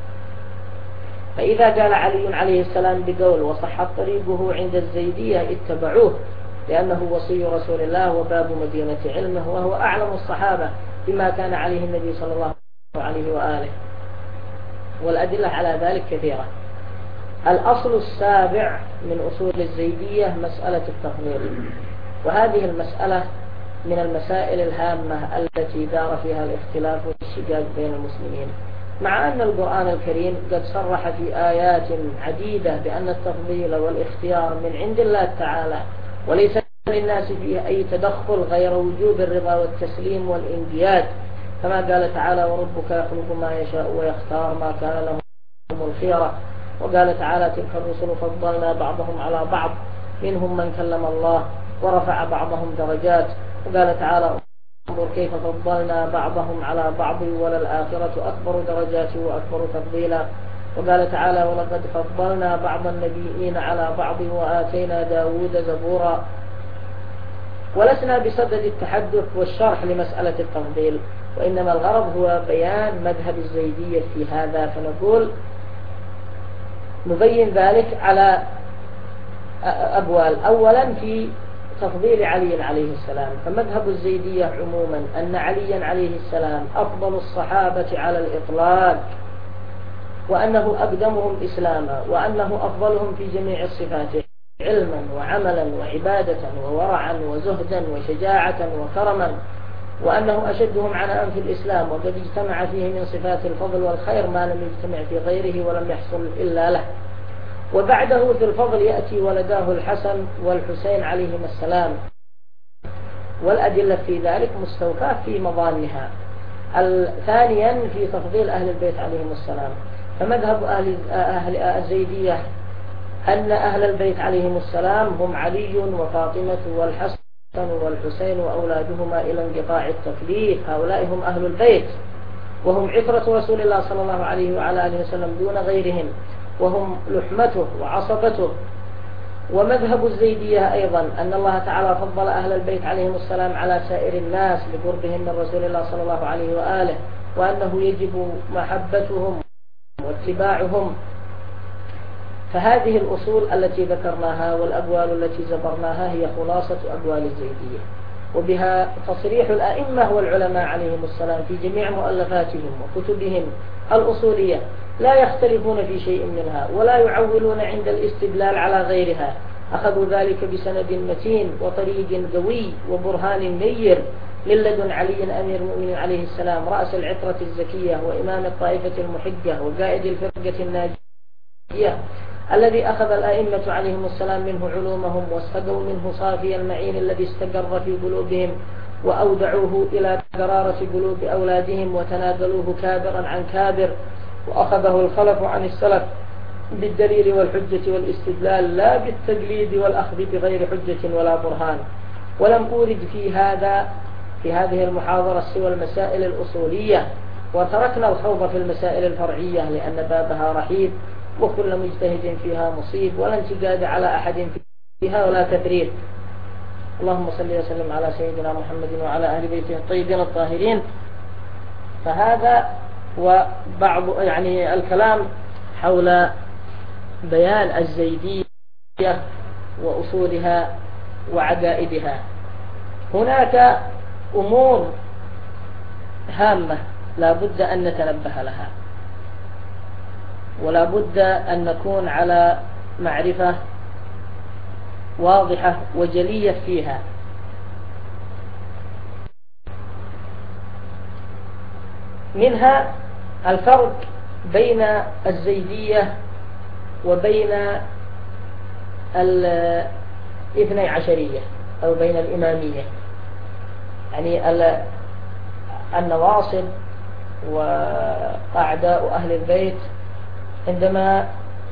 فإذا قال علي عليه السلام بقول وصحت طريقه عند الزيدية اتبعوه، لأنه وصي رسول الله وباب مدينة علمه وهو أعلم الصحابة بما كان عليه النبي صلى الله عليه وآله. والأدلة على ذلك كثيرة. الأصل السابع من أصول الزيدية مسألة التفضيل، وهذه المسألة من المسائل الهامة التي دار فيها الاختلاف والشقاق بين المسلمين، مع أن القرآن الكريم قد صرح في آيات عديدة بأن التفضيل والاختيار من عند الله تعالى، وليس للناس فيه أي تدخل غير وجوب الرضا والتسليم والانقياد، كما قال تعالى وربك يخلق ما يشاء ويختار ما كان لهم الخيرة. وقال تعالى تلك الرسل فضلنا بعضهم على بعض منهم من كلم الله ورفع بعضهم درجات. وقال تعالى انظر كيف فضلنا بعضهم على بعض وللآخرة أكبر درجات وأكبر تفضيلا. وقال تعالى ولقد فضلنا بعض النبيين على بعض وآتينا داود زبورا. ولسنا بصدد التحدث والشرح لمسألة التفضيل، وإنما الغرض هو بيان مذهب الزيدية في هذا، فنقول نبين ذلك على أبوال. أولا في تفضيل علي عليه السلام، فمذهب الزيدية عموما أن عليا عليه السلام أفضل الصحابة على الإطلاق، وأنه أقدمهم إسلاما، وأنه أفضلهم في جميع الصفات علما وعملا وعبادة وورعا وزهدا وشجاعة وكرما، وأنه أشدهم عناء في الإسلام، وقد اجتمع فيه من صفات الفضل والخير ما لم يجتمع في غيره ولم يحصل إلا له. وبعده في الفضل يأتي ولداه الحسن والحسين عليهما السلام، والأدلة في ذلك مستوفاة في مظانها. ثانيا في تفضيل أهل البيت عليهم السلام، فمذهب أهل, أهل الزيدية أن أهل البيت عليهم السلام هم علي وفاطمة والحسن والحسين وأولادهما إلى انقطاع التكليف، هؤلاء هم أهل البيت، وهم عترة رسول الله صلى الله عليه وعلى آله وسلم دون غيرهم، وهم لحمته وعصبته. ومذهب الزيدية أيضا أن الله تعالى فضل أهل البيت عليهم السلام على سائر الناس لقربهم من رسول الله صلى الله عليه وآله، وأنه يجب محبتهم واتباعهم. فهذه الأصول التي ذكرناها والأقوال التي زبرناها هي خلاصة أقوال الزيدية، وبها تصريح الأئمة والعلماء عليهم السلام في جميع مؤلفاتهم وكتبهم الأصولية، لا يختلفون في شيء منها ولا يعولون عند الاستدلال على غيرها. أخذوا ذلك بسند متين وطريق قوي وبرهان نير للدن علي أمير المؤمنين عليه السلام، رأس العترة الزكية وإمام الطائفة المحجة وقائد الفرقة الناجية، الذي أخذ الأئمة عليهم السلام منه علومهم واستقوا منه صافي المعين الذي استقر في قلوبهم، وأودعوه إلى قرارة قلوب أولادهم وتناقلوه كابرا عن كابر، وأخذه الخلف عن السلف بالدليل والحجة والاستدلال لا بالتقليد والأخذ بغير حجة ولا برهان. ولم أورد في هذا في هذه المحاضرة سوى المسائل الأصولية، وتركنا الخوض في المسائل الفرعية لأن بابها رحيب وكل مجتهد فيها مصيب، ولا انتقاد على أحد فيها ولا تفريط. اللهم صل وسلم على سيدنا محمد وعلى أهل بيته الطيبين الطاهرين. فهذا وبعض يعني الكلام حول بيان الزيدية وأصولها وعقائدها. هناك أمور هامة لا بد أن نتنبه لها، ولا بد أن نكون على معرفة واضحة وجلية فيها. منها الفرق بين الزيدية وبين الاثني عشرية أو بين الإمامية، يعني النواصب وأعداء أهل البيت عندما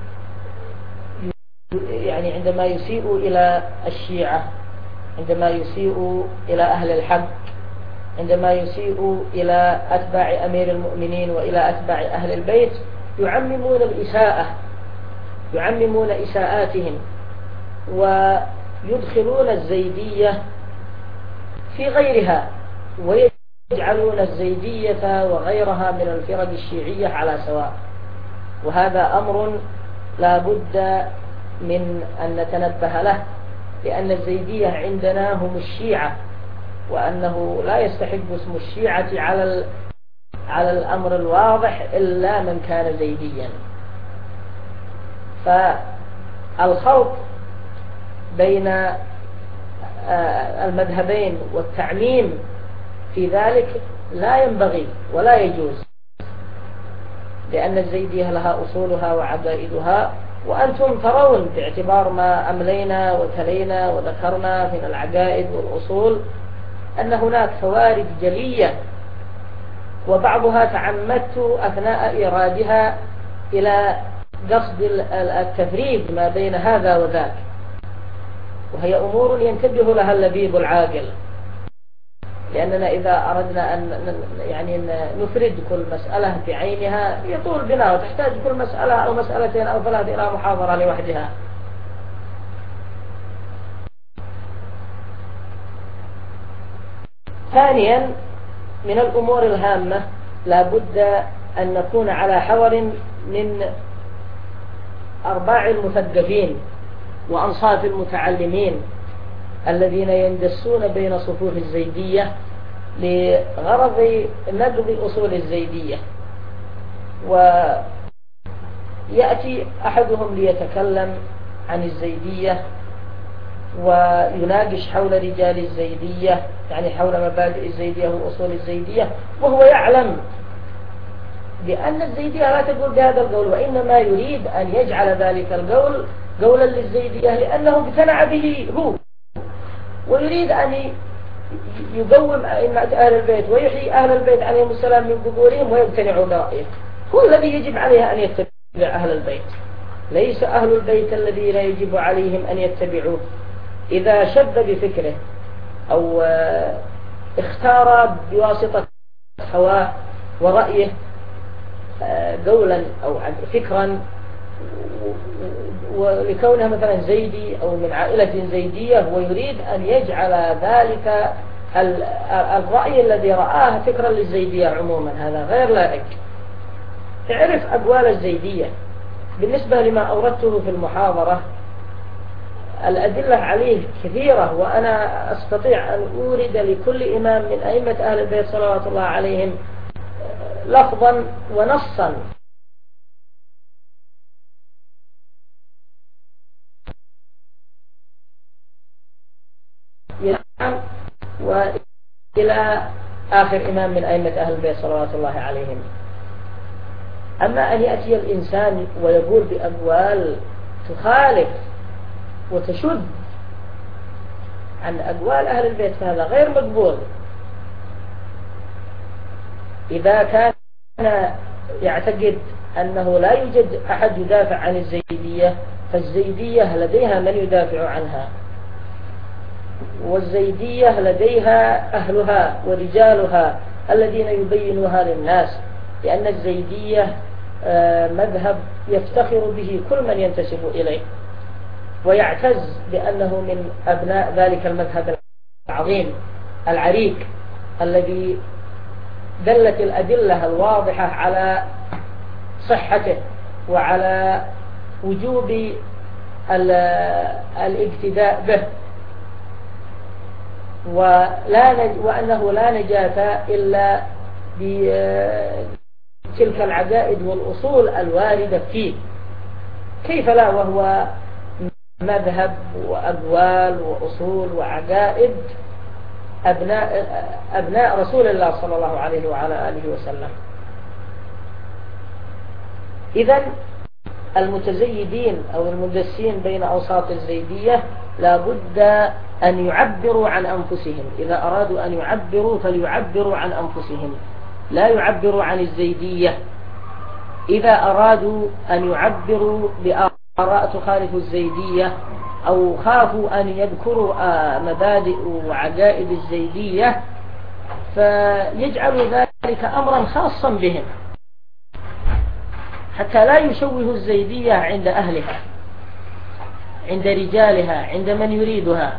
يعني عندما يسيئوا إلى الشيعة، عندما يسيئوا إلى أهل الحق، عندما يسيئوا إلى أتباع أمير المؤمنين وإلى أتباع أهل البيت، يعممون الإساءة، يعممون إساءاتهم، ويدخلون الزيدية في غيرها، ويجعلون الزيدية وغيرها من الفرق الشيعية على سواء. وهذا أمر لا بد من أن نتنبه له، لأن الزيدية عندنا هم الشيعة، وأنه لا يستحب اسم الشيعة على على الأمر الواضح إلا من كان زيديا. فالخلط بين المذهبين والتعميم في ذلك لا ينبغي ولا يجوز، لأن الزيدية لها أصولها وعقائدها، وأنتم ترون باعتبار ما أملينا وتلينا وذكرنا من العقائد والأصول أن هناك فوارق جلية، وبعضها تعمدت أثناء إيرادها إلى قصد التفريق ما بين هذا وذاك، وهي أمور ينتبه لها اللبيب العاقل. لأننا إذا أردنا أن يعني نفرد كل مسألة بعينها يطول بنا، وتحتاج كل مسألة أو مسألتين أو ثلاث إلى محاضرة لوحدها. ثانيا من الأمور الهامة لا بد أن نكون على حذر من أرباع المثقفين وأنصاف المتعلمين الذين يندسون بين صفوف الزيدية لغرض نقض أصول الزيدية، ويأتي أحدهم ليتكلم عن الزيدية ويناقش حول رجال الزيدية، يعني حول مبادئ الزيدية وأصول الزيدية، وهو يعلم بأن الزيدية لا تقول بهذا القول، وإنما يريد أن يجعل ذلك القول قولا للزيدية لأنه اقتنع به هو، ويريد أن يقوم أئمة أهل البيت ويحيي أهل البيت عليهم السلام من قبورهم ويقتنعوا برأيه. هو الذي يجب عليه أن يتبع أهل البيت، ليس أهل البيت الذين يجب عليهم أن يتبعوه. إذا شب بفكره أو اختار بواسطة هواه ورأيه قولا أو فكرا، ولكونه مثلا زيدي أو من عائلة زيدية ويريد أن يجعل ذلك الرأي الذي رآه فكرا للزيدية عموما، هذا غير لائق. اعرف أقوال الزيدية. بالنسبة لما أوردته في المحاضرة الأدلة عليه كثيرة، وأنا أستطيع أن أورد لكل إمام من أئمة أهل البيت صلوات الله عليهم لفظا ونصا وإلى آخر إمام من أئمة أهل البيت صلوات الله عليهم. أما أن يأتي الإنسان ويقول بأقوال تخالف وتشد عن أقوال أهل البيت فهذا غير مقبول. إذا كان يعتقد أنه لا يوجد أحد يدافع عن الزيدية، فالزيدية لديها من يدافع عنها، والزيدية لديها أهلها ورجالها الذين يبينوها للناس، لأن الزيدية مذهب يفتخر به كل من ينتسب إليه ويعتز بأنه من أبناء ذلك المذهب العظيم العريق الذي دلت الأدلة الواضحة على صحته وعلى وجوب الاقتداء به، ولا وأنه لا نجاة إلا بتلك العقائد والأصول الواردة فيه. كيف لا وهو مذهب وأقوال وأصول وعقائد أبناء, أبناء رسول الله صلى الله عليه وعلى آله وسلم. إذن المتزيدين أو المدسين بين أوساط الزيدية لا بد أن يعبروا عن أنفسهم. إذا أرادوا أن يعبروا فليعبروا عن أنفسهم، لا يعبروا عن الزيدية. إذا أرادوا أن يعبروا بآراء تخالف الزيدية أو خافوا أن يذكروا مبادئ وعقائد الزيدية فيجعلوا ذلك أمرا خاصا بهم حتى لا يشوه الزيدية عند أهلها، عند رجالها، عند من يريدها.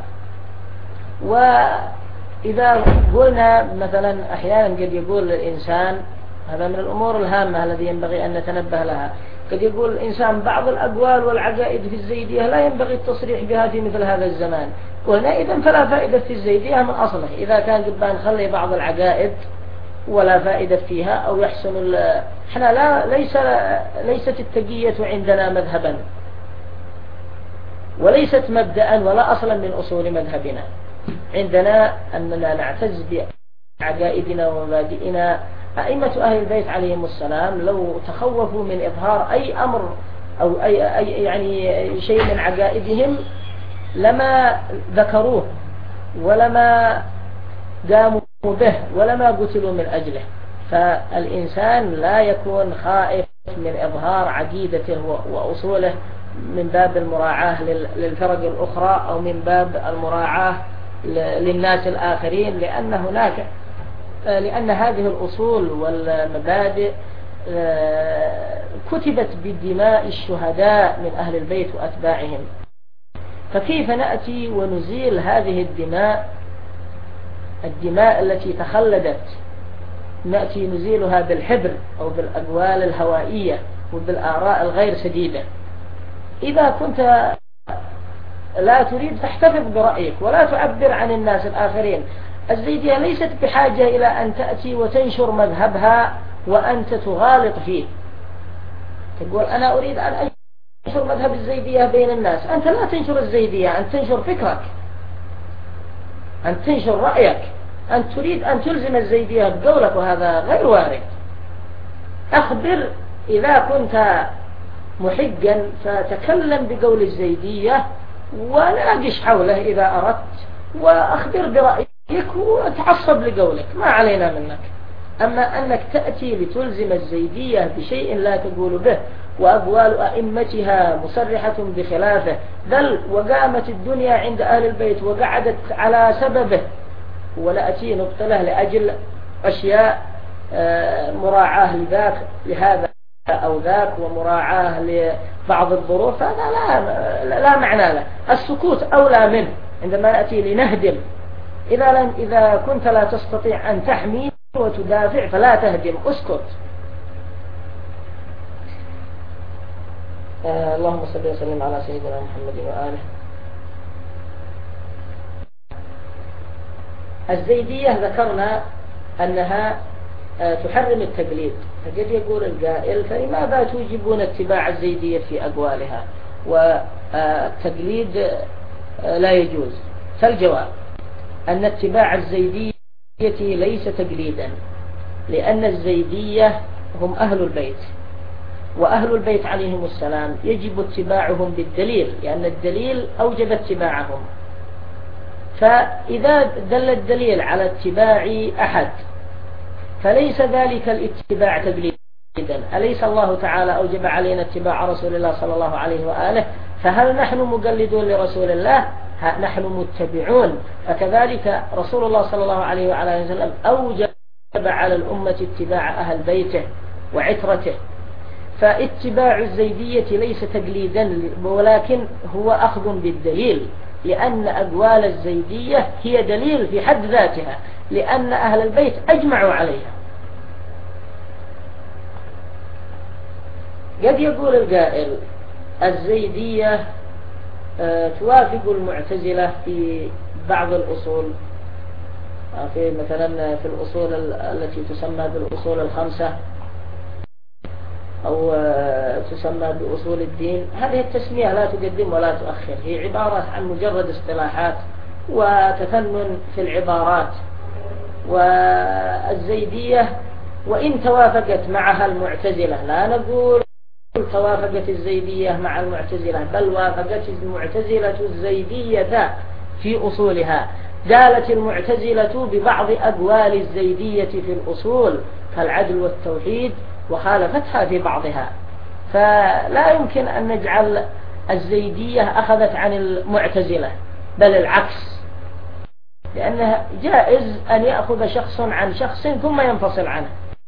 وإذا قلنا مثلا أحيانا قد يقول الإنسان، هذا من الأمور الهامة الذي ينبغي أن نتنبه لها، قد يقول الإنسان بعض الأقوال والعقائد في الزيدية لا ينبغي التصريح بها في مثل هذا الزمان. قلنا إذن فلا فائدة في الزيدية من أصله. إذا كان قد نخلي بعض العقائد ولا فائدة فيها أو يحسن احنا لا ليس ليست التقية عندنا مذهبا وليست مبدأ ولا أصلا من أصول مذهبنا. عندنا أننا نعتز بعقائدنا ومبادئنا. أئمة أهل البيت عليهم السلام لو تخوفوا من إظهار أي أمر أو أي, أي يعني شيء من عقائدهم لما ذكروه ولما قاموا به ولما قتلوا من أجله. فالإنسان لا يكون خائف من إظهار عقيدته وأصوله من باب المراعاة للفرق الأخرى أو من باب المراعاة للناس الآخرين، لأن هناك لأن هذه الأصول والمبادئ كتبت بدماء الشهداء من أهل البيت وأتباعهم، فكيف نأتي ونزيل هذه الدماء الدماء التي تخلدت، نأتي نزيلها بالحبر أو بالأقوال الهوائية وبالآراء الغير سديدة؟ إذا كنت لا تريد فاحتفظ برأيك ولا تعبر عن الناس الآخرين. الزيدية ليست بحاجة إلى أن تأتي وتنشر مذهبها وأنت تغالط فيه، تقول أنا أريد أن أنشر مذهب الزيدية بين الناس. أنت لا تنشر الزيدية، أن تنشر فكرك، أن تنشر رأيك، أن تريد أن تلزم الزيدية بقولك، وهذا غير وارد. أخبر إذا كنت محقا فتكلم بقول الزيدية وناقش حوله إذا أردت، وأخبر برأيك وتعصب لقولك، ما علينا منك. أما أنك تأتي لتلزم الزيدية بشيء لا تقول به، وأقوال أئمتها مصرحة بخلافه، بل وقامت الدنيا عند أهل البيت وقعدت على سببه، ونأتي نبطله لأجل أشياء مراعاة لذاك لهذا أو ذاك، ومراعاة لبعض الظروف، هذا لا, لا معنى له. السكوت أولى منه عندما نأتي لنهدم. إذا, لم إذا كنت لا تستطيع أن تحمي وتدافع فلا تهدم، اسكت. آه اللهم صل وسلم على سيدنا محمد وآله. الزيدية ذكرنا أنها آه تحرم التقليد، فقد يقول القائل فلماذا توجبون اتباع الزيدية في أقوالها والتقليد آه لا يجوز؟ فالجواب أن اتباع الزيدية ليس تقليدا، لأن الزيدية هم أهل البيت، وأهل البيت عليهم السلام يجب اتباعهم بالدليل، لأن الدليل أوجب اتباعهم. فإذا دل الدليل على اتباع أحد فليس ذلك الاتباع تقليدا. أليس الله تعالى أوجب علينا اتباع رسول الله صلى الله عليه وآله؟ فهل نحن مقلدون لرسول الله؟ نحن متبعون. فكذلك رسول الله صلى الله عليه وآله وسلم أوجب على الأمة اتباع أهل بيته وعترته. فاتباع الزيدية ليس تقليدا، ولكن هو أخذ بالدليل، لأن أقوال الزيدية هي دليل في حد ذاتها، لأن أهل البيت أجمعوا عليها. قد يقول القائل الزيدية توافق المعتزلة في بعض الأصول، في مثلا في الأصول التي تسمى بالأصول الخمسة أو تسمى بأصول الدين. هذه التسمية لا تقدم ولا تؤخر، هي عبارة عن مجرد اصطلاحات وتفنن في العبارات. والزيدية وإن توافقت معها المعتزلة، لا نقول توافقت الزيدية مع المعتزلة، بل وافقت المعتزلة الزيدية في أصولها. قالت المعتزلة ببعض أقوال الزيدية في الأصول كالعدل والتوحيد وخالفتها في بعضها. فلا يمكن أن نجعل الزيدية أخذت عن المعتزلة، بل العكس، لأنها جائز أن يأخذ شخص عن شخص ثم ينفصل عنه.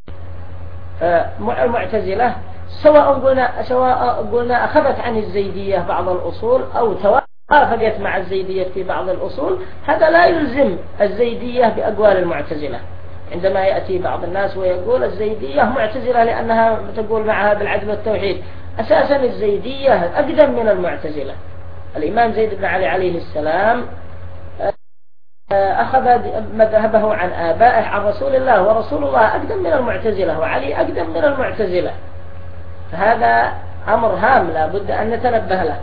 المعتزلة سواء قلنا, سواء قلنا أخذت عن الزيدية بعض الأصول أو توافقت مع الزيدية في بعض الأصول، هذا لا يلزم الزيدية بأقوال المعتزلة. عندما يأتي بعض الناس ويقول الزيدية معتزلة لأنها تقول معها بالعدل والتوحيد، أساسا الزيدية أقدم من المعتزلة. الإمام زيد بن علي عليه السلام أخذ مذهبه عن آبائه عن رسول الله، ورسول الله أقدم من المعتزلة، وعلي أقدم من المعتزلة. فهذا أمر هام لا بد أن نتنبه له.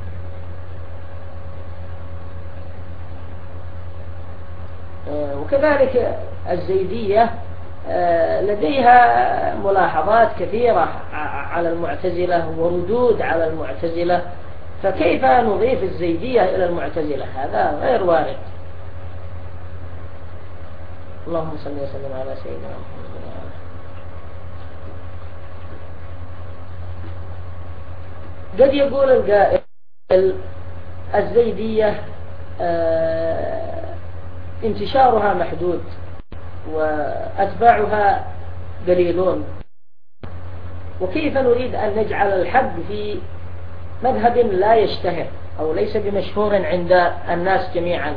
وكذلك الزيدية لديها ملاحظات كثيرة على المعتزلة وردود على المعتزلة، فكيف نضيف الزيدية إلى المعتزلة؟ هذا غير وارد. اللهم صل وسلم على سيدنا محمد. قد يقول القائل الزيدية انتشارها محدود وأتباعها قليلون، وكيف نريد أن نجعل الحق في مذهب لا يشتهر أو ليس بمشهور عند الناس جميعا؟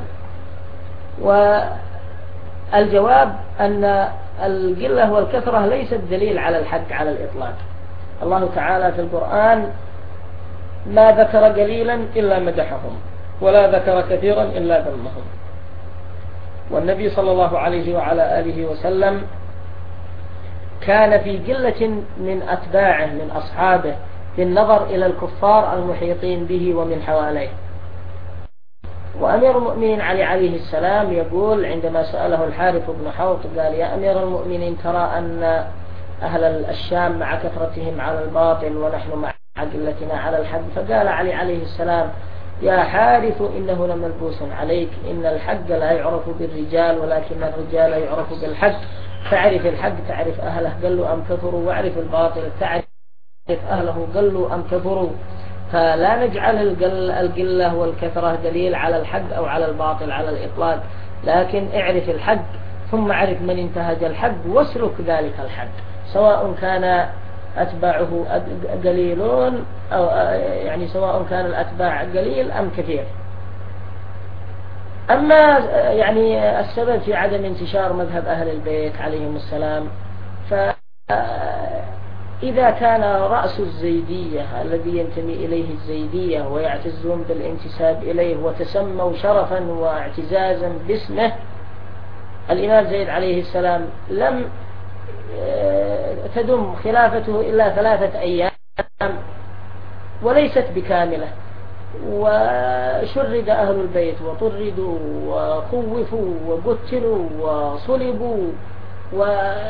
والجواب أن القلة والكثرة ليست دليل على الحق على الإطلاق. الله تعالى في القرآن ما ذكر قليلا إلا مدحهم، ولا ذكر كثيرا إلا ذمهم. والنبي صلى الله عليه وعلى آله وسلم كان في قلة من أتباعه من أصحابه بالنظر إلى الكفار المحيطين به ومن حواليه. وأمير المؤمنين علي عليه السلام يقول عندما سأله الحارث بن حوط قال: يا أمير المؤمنين، ترى أن أهل الشام مع كثرتهم على الباطل ونحن مع قلتنا على الحق. فقال علي عليه السلام: يا حارث، إنه لملبوس عليك، إن الحق لا يعرف بالرجال ولكن الرجال يعرف بالحق، تعرف الحق تعرف أهله قلوا أم كثروا، واعرف الباطل تعرف أهله قلوا أم كثروا. فلا نجعل القلة والكثرة دليل على الحق أو على الباطل على الإطلاق، لكن اعرف الحق ثم اعرف من انتهج الحق واسلك ذلك الحق، سواء كان أتباعه قليلون أو يعني سواء كان الأتباع قليل أم كثير. أما يعني السبب في عدم انتشار مذهب أهل البيت عليهم السلام، فإذا كان رأس الزيدية الذي ينتمي إليه الزيدية ويعتزون بالانتساب إليه وتسموا شرفا واعتزازا باسمه الإمام زيد عليه السلام لم تدم خلافته إلا ثلاثة أيام وليست بكاملة، وشرد أهل البيت وطردوا وخوفوا وقتلوا وصلبوا، و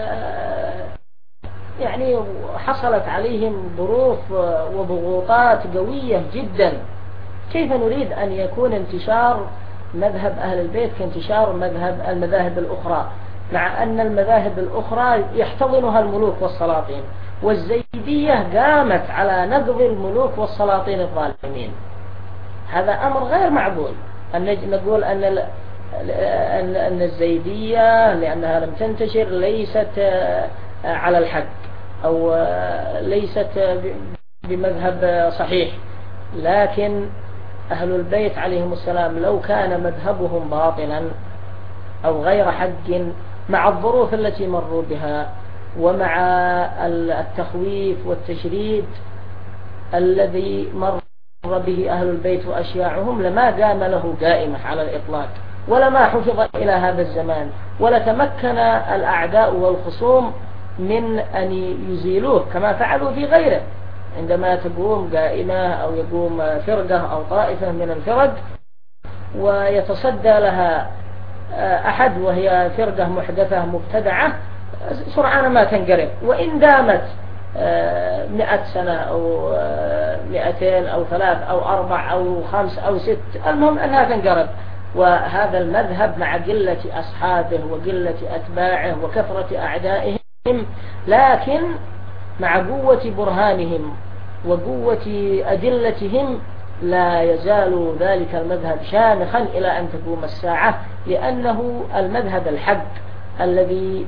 يعني حصلت عليهم ظروف وضغوطات قوية جدا. كيف نريد أن يكون انتشار مذهب أهل البيت كانتشار مذهب المذاهب الأخرى، مع أن المذاهب الأخرى يحتضنها الملوك والسلاطين، والزيدية قامت على نقض الملوك والسلاطين الظالمين؟ هذا أمر غير معقول أن نقول أن أن الزيدية لأنها لم تنتشر ليست على الحق أو ليست بمذهب صحيح. لكن أهل البيت عليهم السلام لو كان مذهبهم باطلا أو غير حق مع الظروف التي مروا بها ومع التخويف والتشريد الذي مر به أهل البيت وأشياعهم لما قام له قائمة على الإطلاق، ولما حفظ إلى هذا الزمان، ولتمكن الأعداء والخصوم من أن يزيلوه كما فعلوا في غيره. عندما تقوم قائمة أو يقوم فرقة أو طائفة من الفرق ويتصدى لها أحد وهي فرقة محدثة مبتدعة، سرعان ما تنقرب، وإن دامت مئة سنة أو مئتين أو ثلاث أو أربع أو خمس أو ست، المهم أنها تنقرب. وهذا المذهب مع قلة أصحابه وقلة أتباعه وكثرة أعدائهم، لكن مع قوة برهانهم وقوة أدلتهم لا يزال ذلك المذهب شامخا إلى أن تقوم الساعة، لأنه المذهب الحق الذي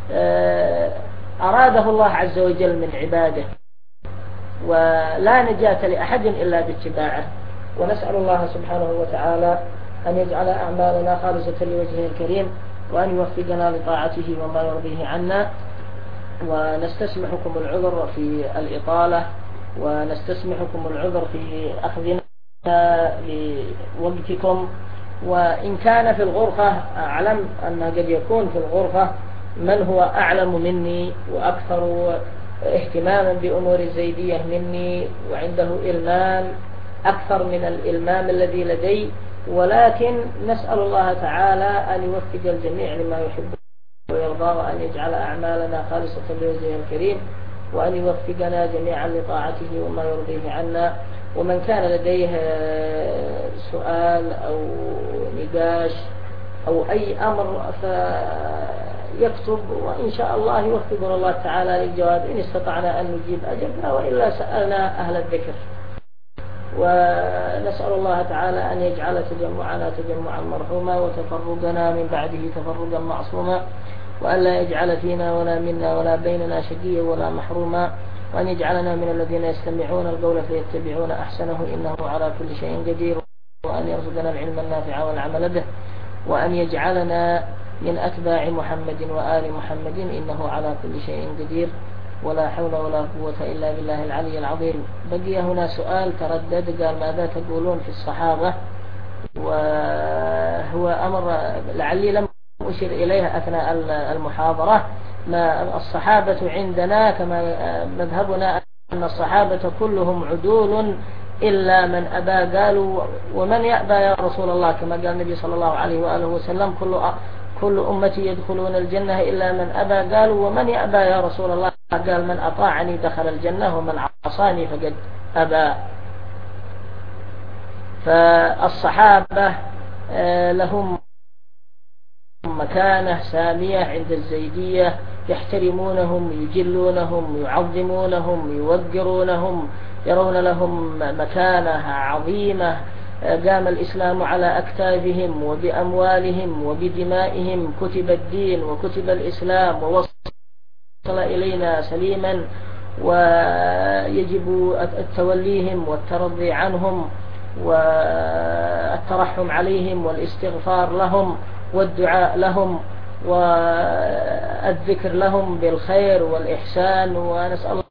أراده الله عز وجل من عباده، ولا نجاة لأحد إلا باتباعه. ونسأل الله سبحانه وتعالى أن يجعل أعمالنا خالصة لوجهه الكريم، وأن يوفقنا لطاعته وما يرضيه عنا. ونستسمحكم العذر في الإطالة، ونستسمحكم العذر في أخذنا لوقتكم. وإن كان في الغرفة، أعلم أن قد يكون في الغرفة من هو أعلم مني وأكثر اهتماما بأمور الزيدية مني، وعنده إلمام أكثر من الإلمام الذي لدي، ولكن نسأل الله تعالى أن يوفق الجميع لما يحب ويرضى، وأن يجعل أعمالنا خالصة لوجهه الكريم، وأن يوفقنا جميعا لطاعته وما يرضيه عنا. ومن كان لديه سؤال أو نقاش أو أي أمر فيكتب، وإن شاء الله يوفقنا الله تعالى للجواب. إن استطعنا أن نجيب أجبنا، وإلا سألنا أهل الذكر. ونسأل الله تعالى أن يجعل تجمعنا تجمعا مرحوما وتفرقنا من بعده تفرقا معصوما، وأن لا يجعل فينا ولا منا ولا بيننا شقيا ولا محروما، وأن يجعلنا من الذين يستمعون القول فيتبعون أحسنه إنه على كل شيء قدير، وأن يرزقنا العلم النافع والعمل به، وأن يجعلنا من أتباع محمد وآل محمد إنه على كل شيء قدير، ولا حول ولا قوة إلا بالله العلي العظيم. بقي هنا سؤال تردد، قال ماذا تقولون في الصحابة؟ وهو أمر لعلي لم أشر إليه أثناء المحاضرة. ما الصحابة عندنا كما مذهبنا أن الصحابة كلهم عدول إلا من أبى، قالوا ومن يأبى يا رسول الله؟ كما قال النبي صلى الله عليه وآله وسلم كل كل أمتي يدخلون الجنة إلا من أبى، قالوا ومن يأبى يا رسول الله؟ قال من أطاعني دخل الجنة ومن عصاني فقد أبى. فالصحابة لهم مكانة سامية عند الزيدية، يحترمونهم يجلونهم يعظمونهم يوقرونهم، يرون لهم مكانة عظيمة. قام الإسلام على أكتافهم وبأموالهم وبدمائهم، كتب الدين وكتب الإسلام ووصل إلينا سليما، ويجب التوليهم والترضي عنهم والترحم عليهم والاستغفار لهم والدعاء لهم والذكر لهم بالخير والإحسان. ونسأل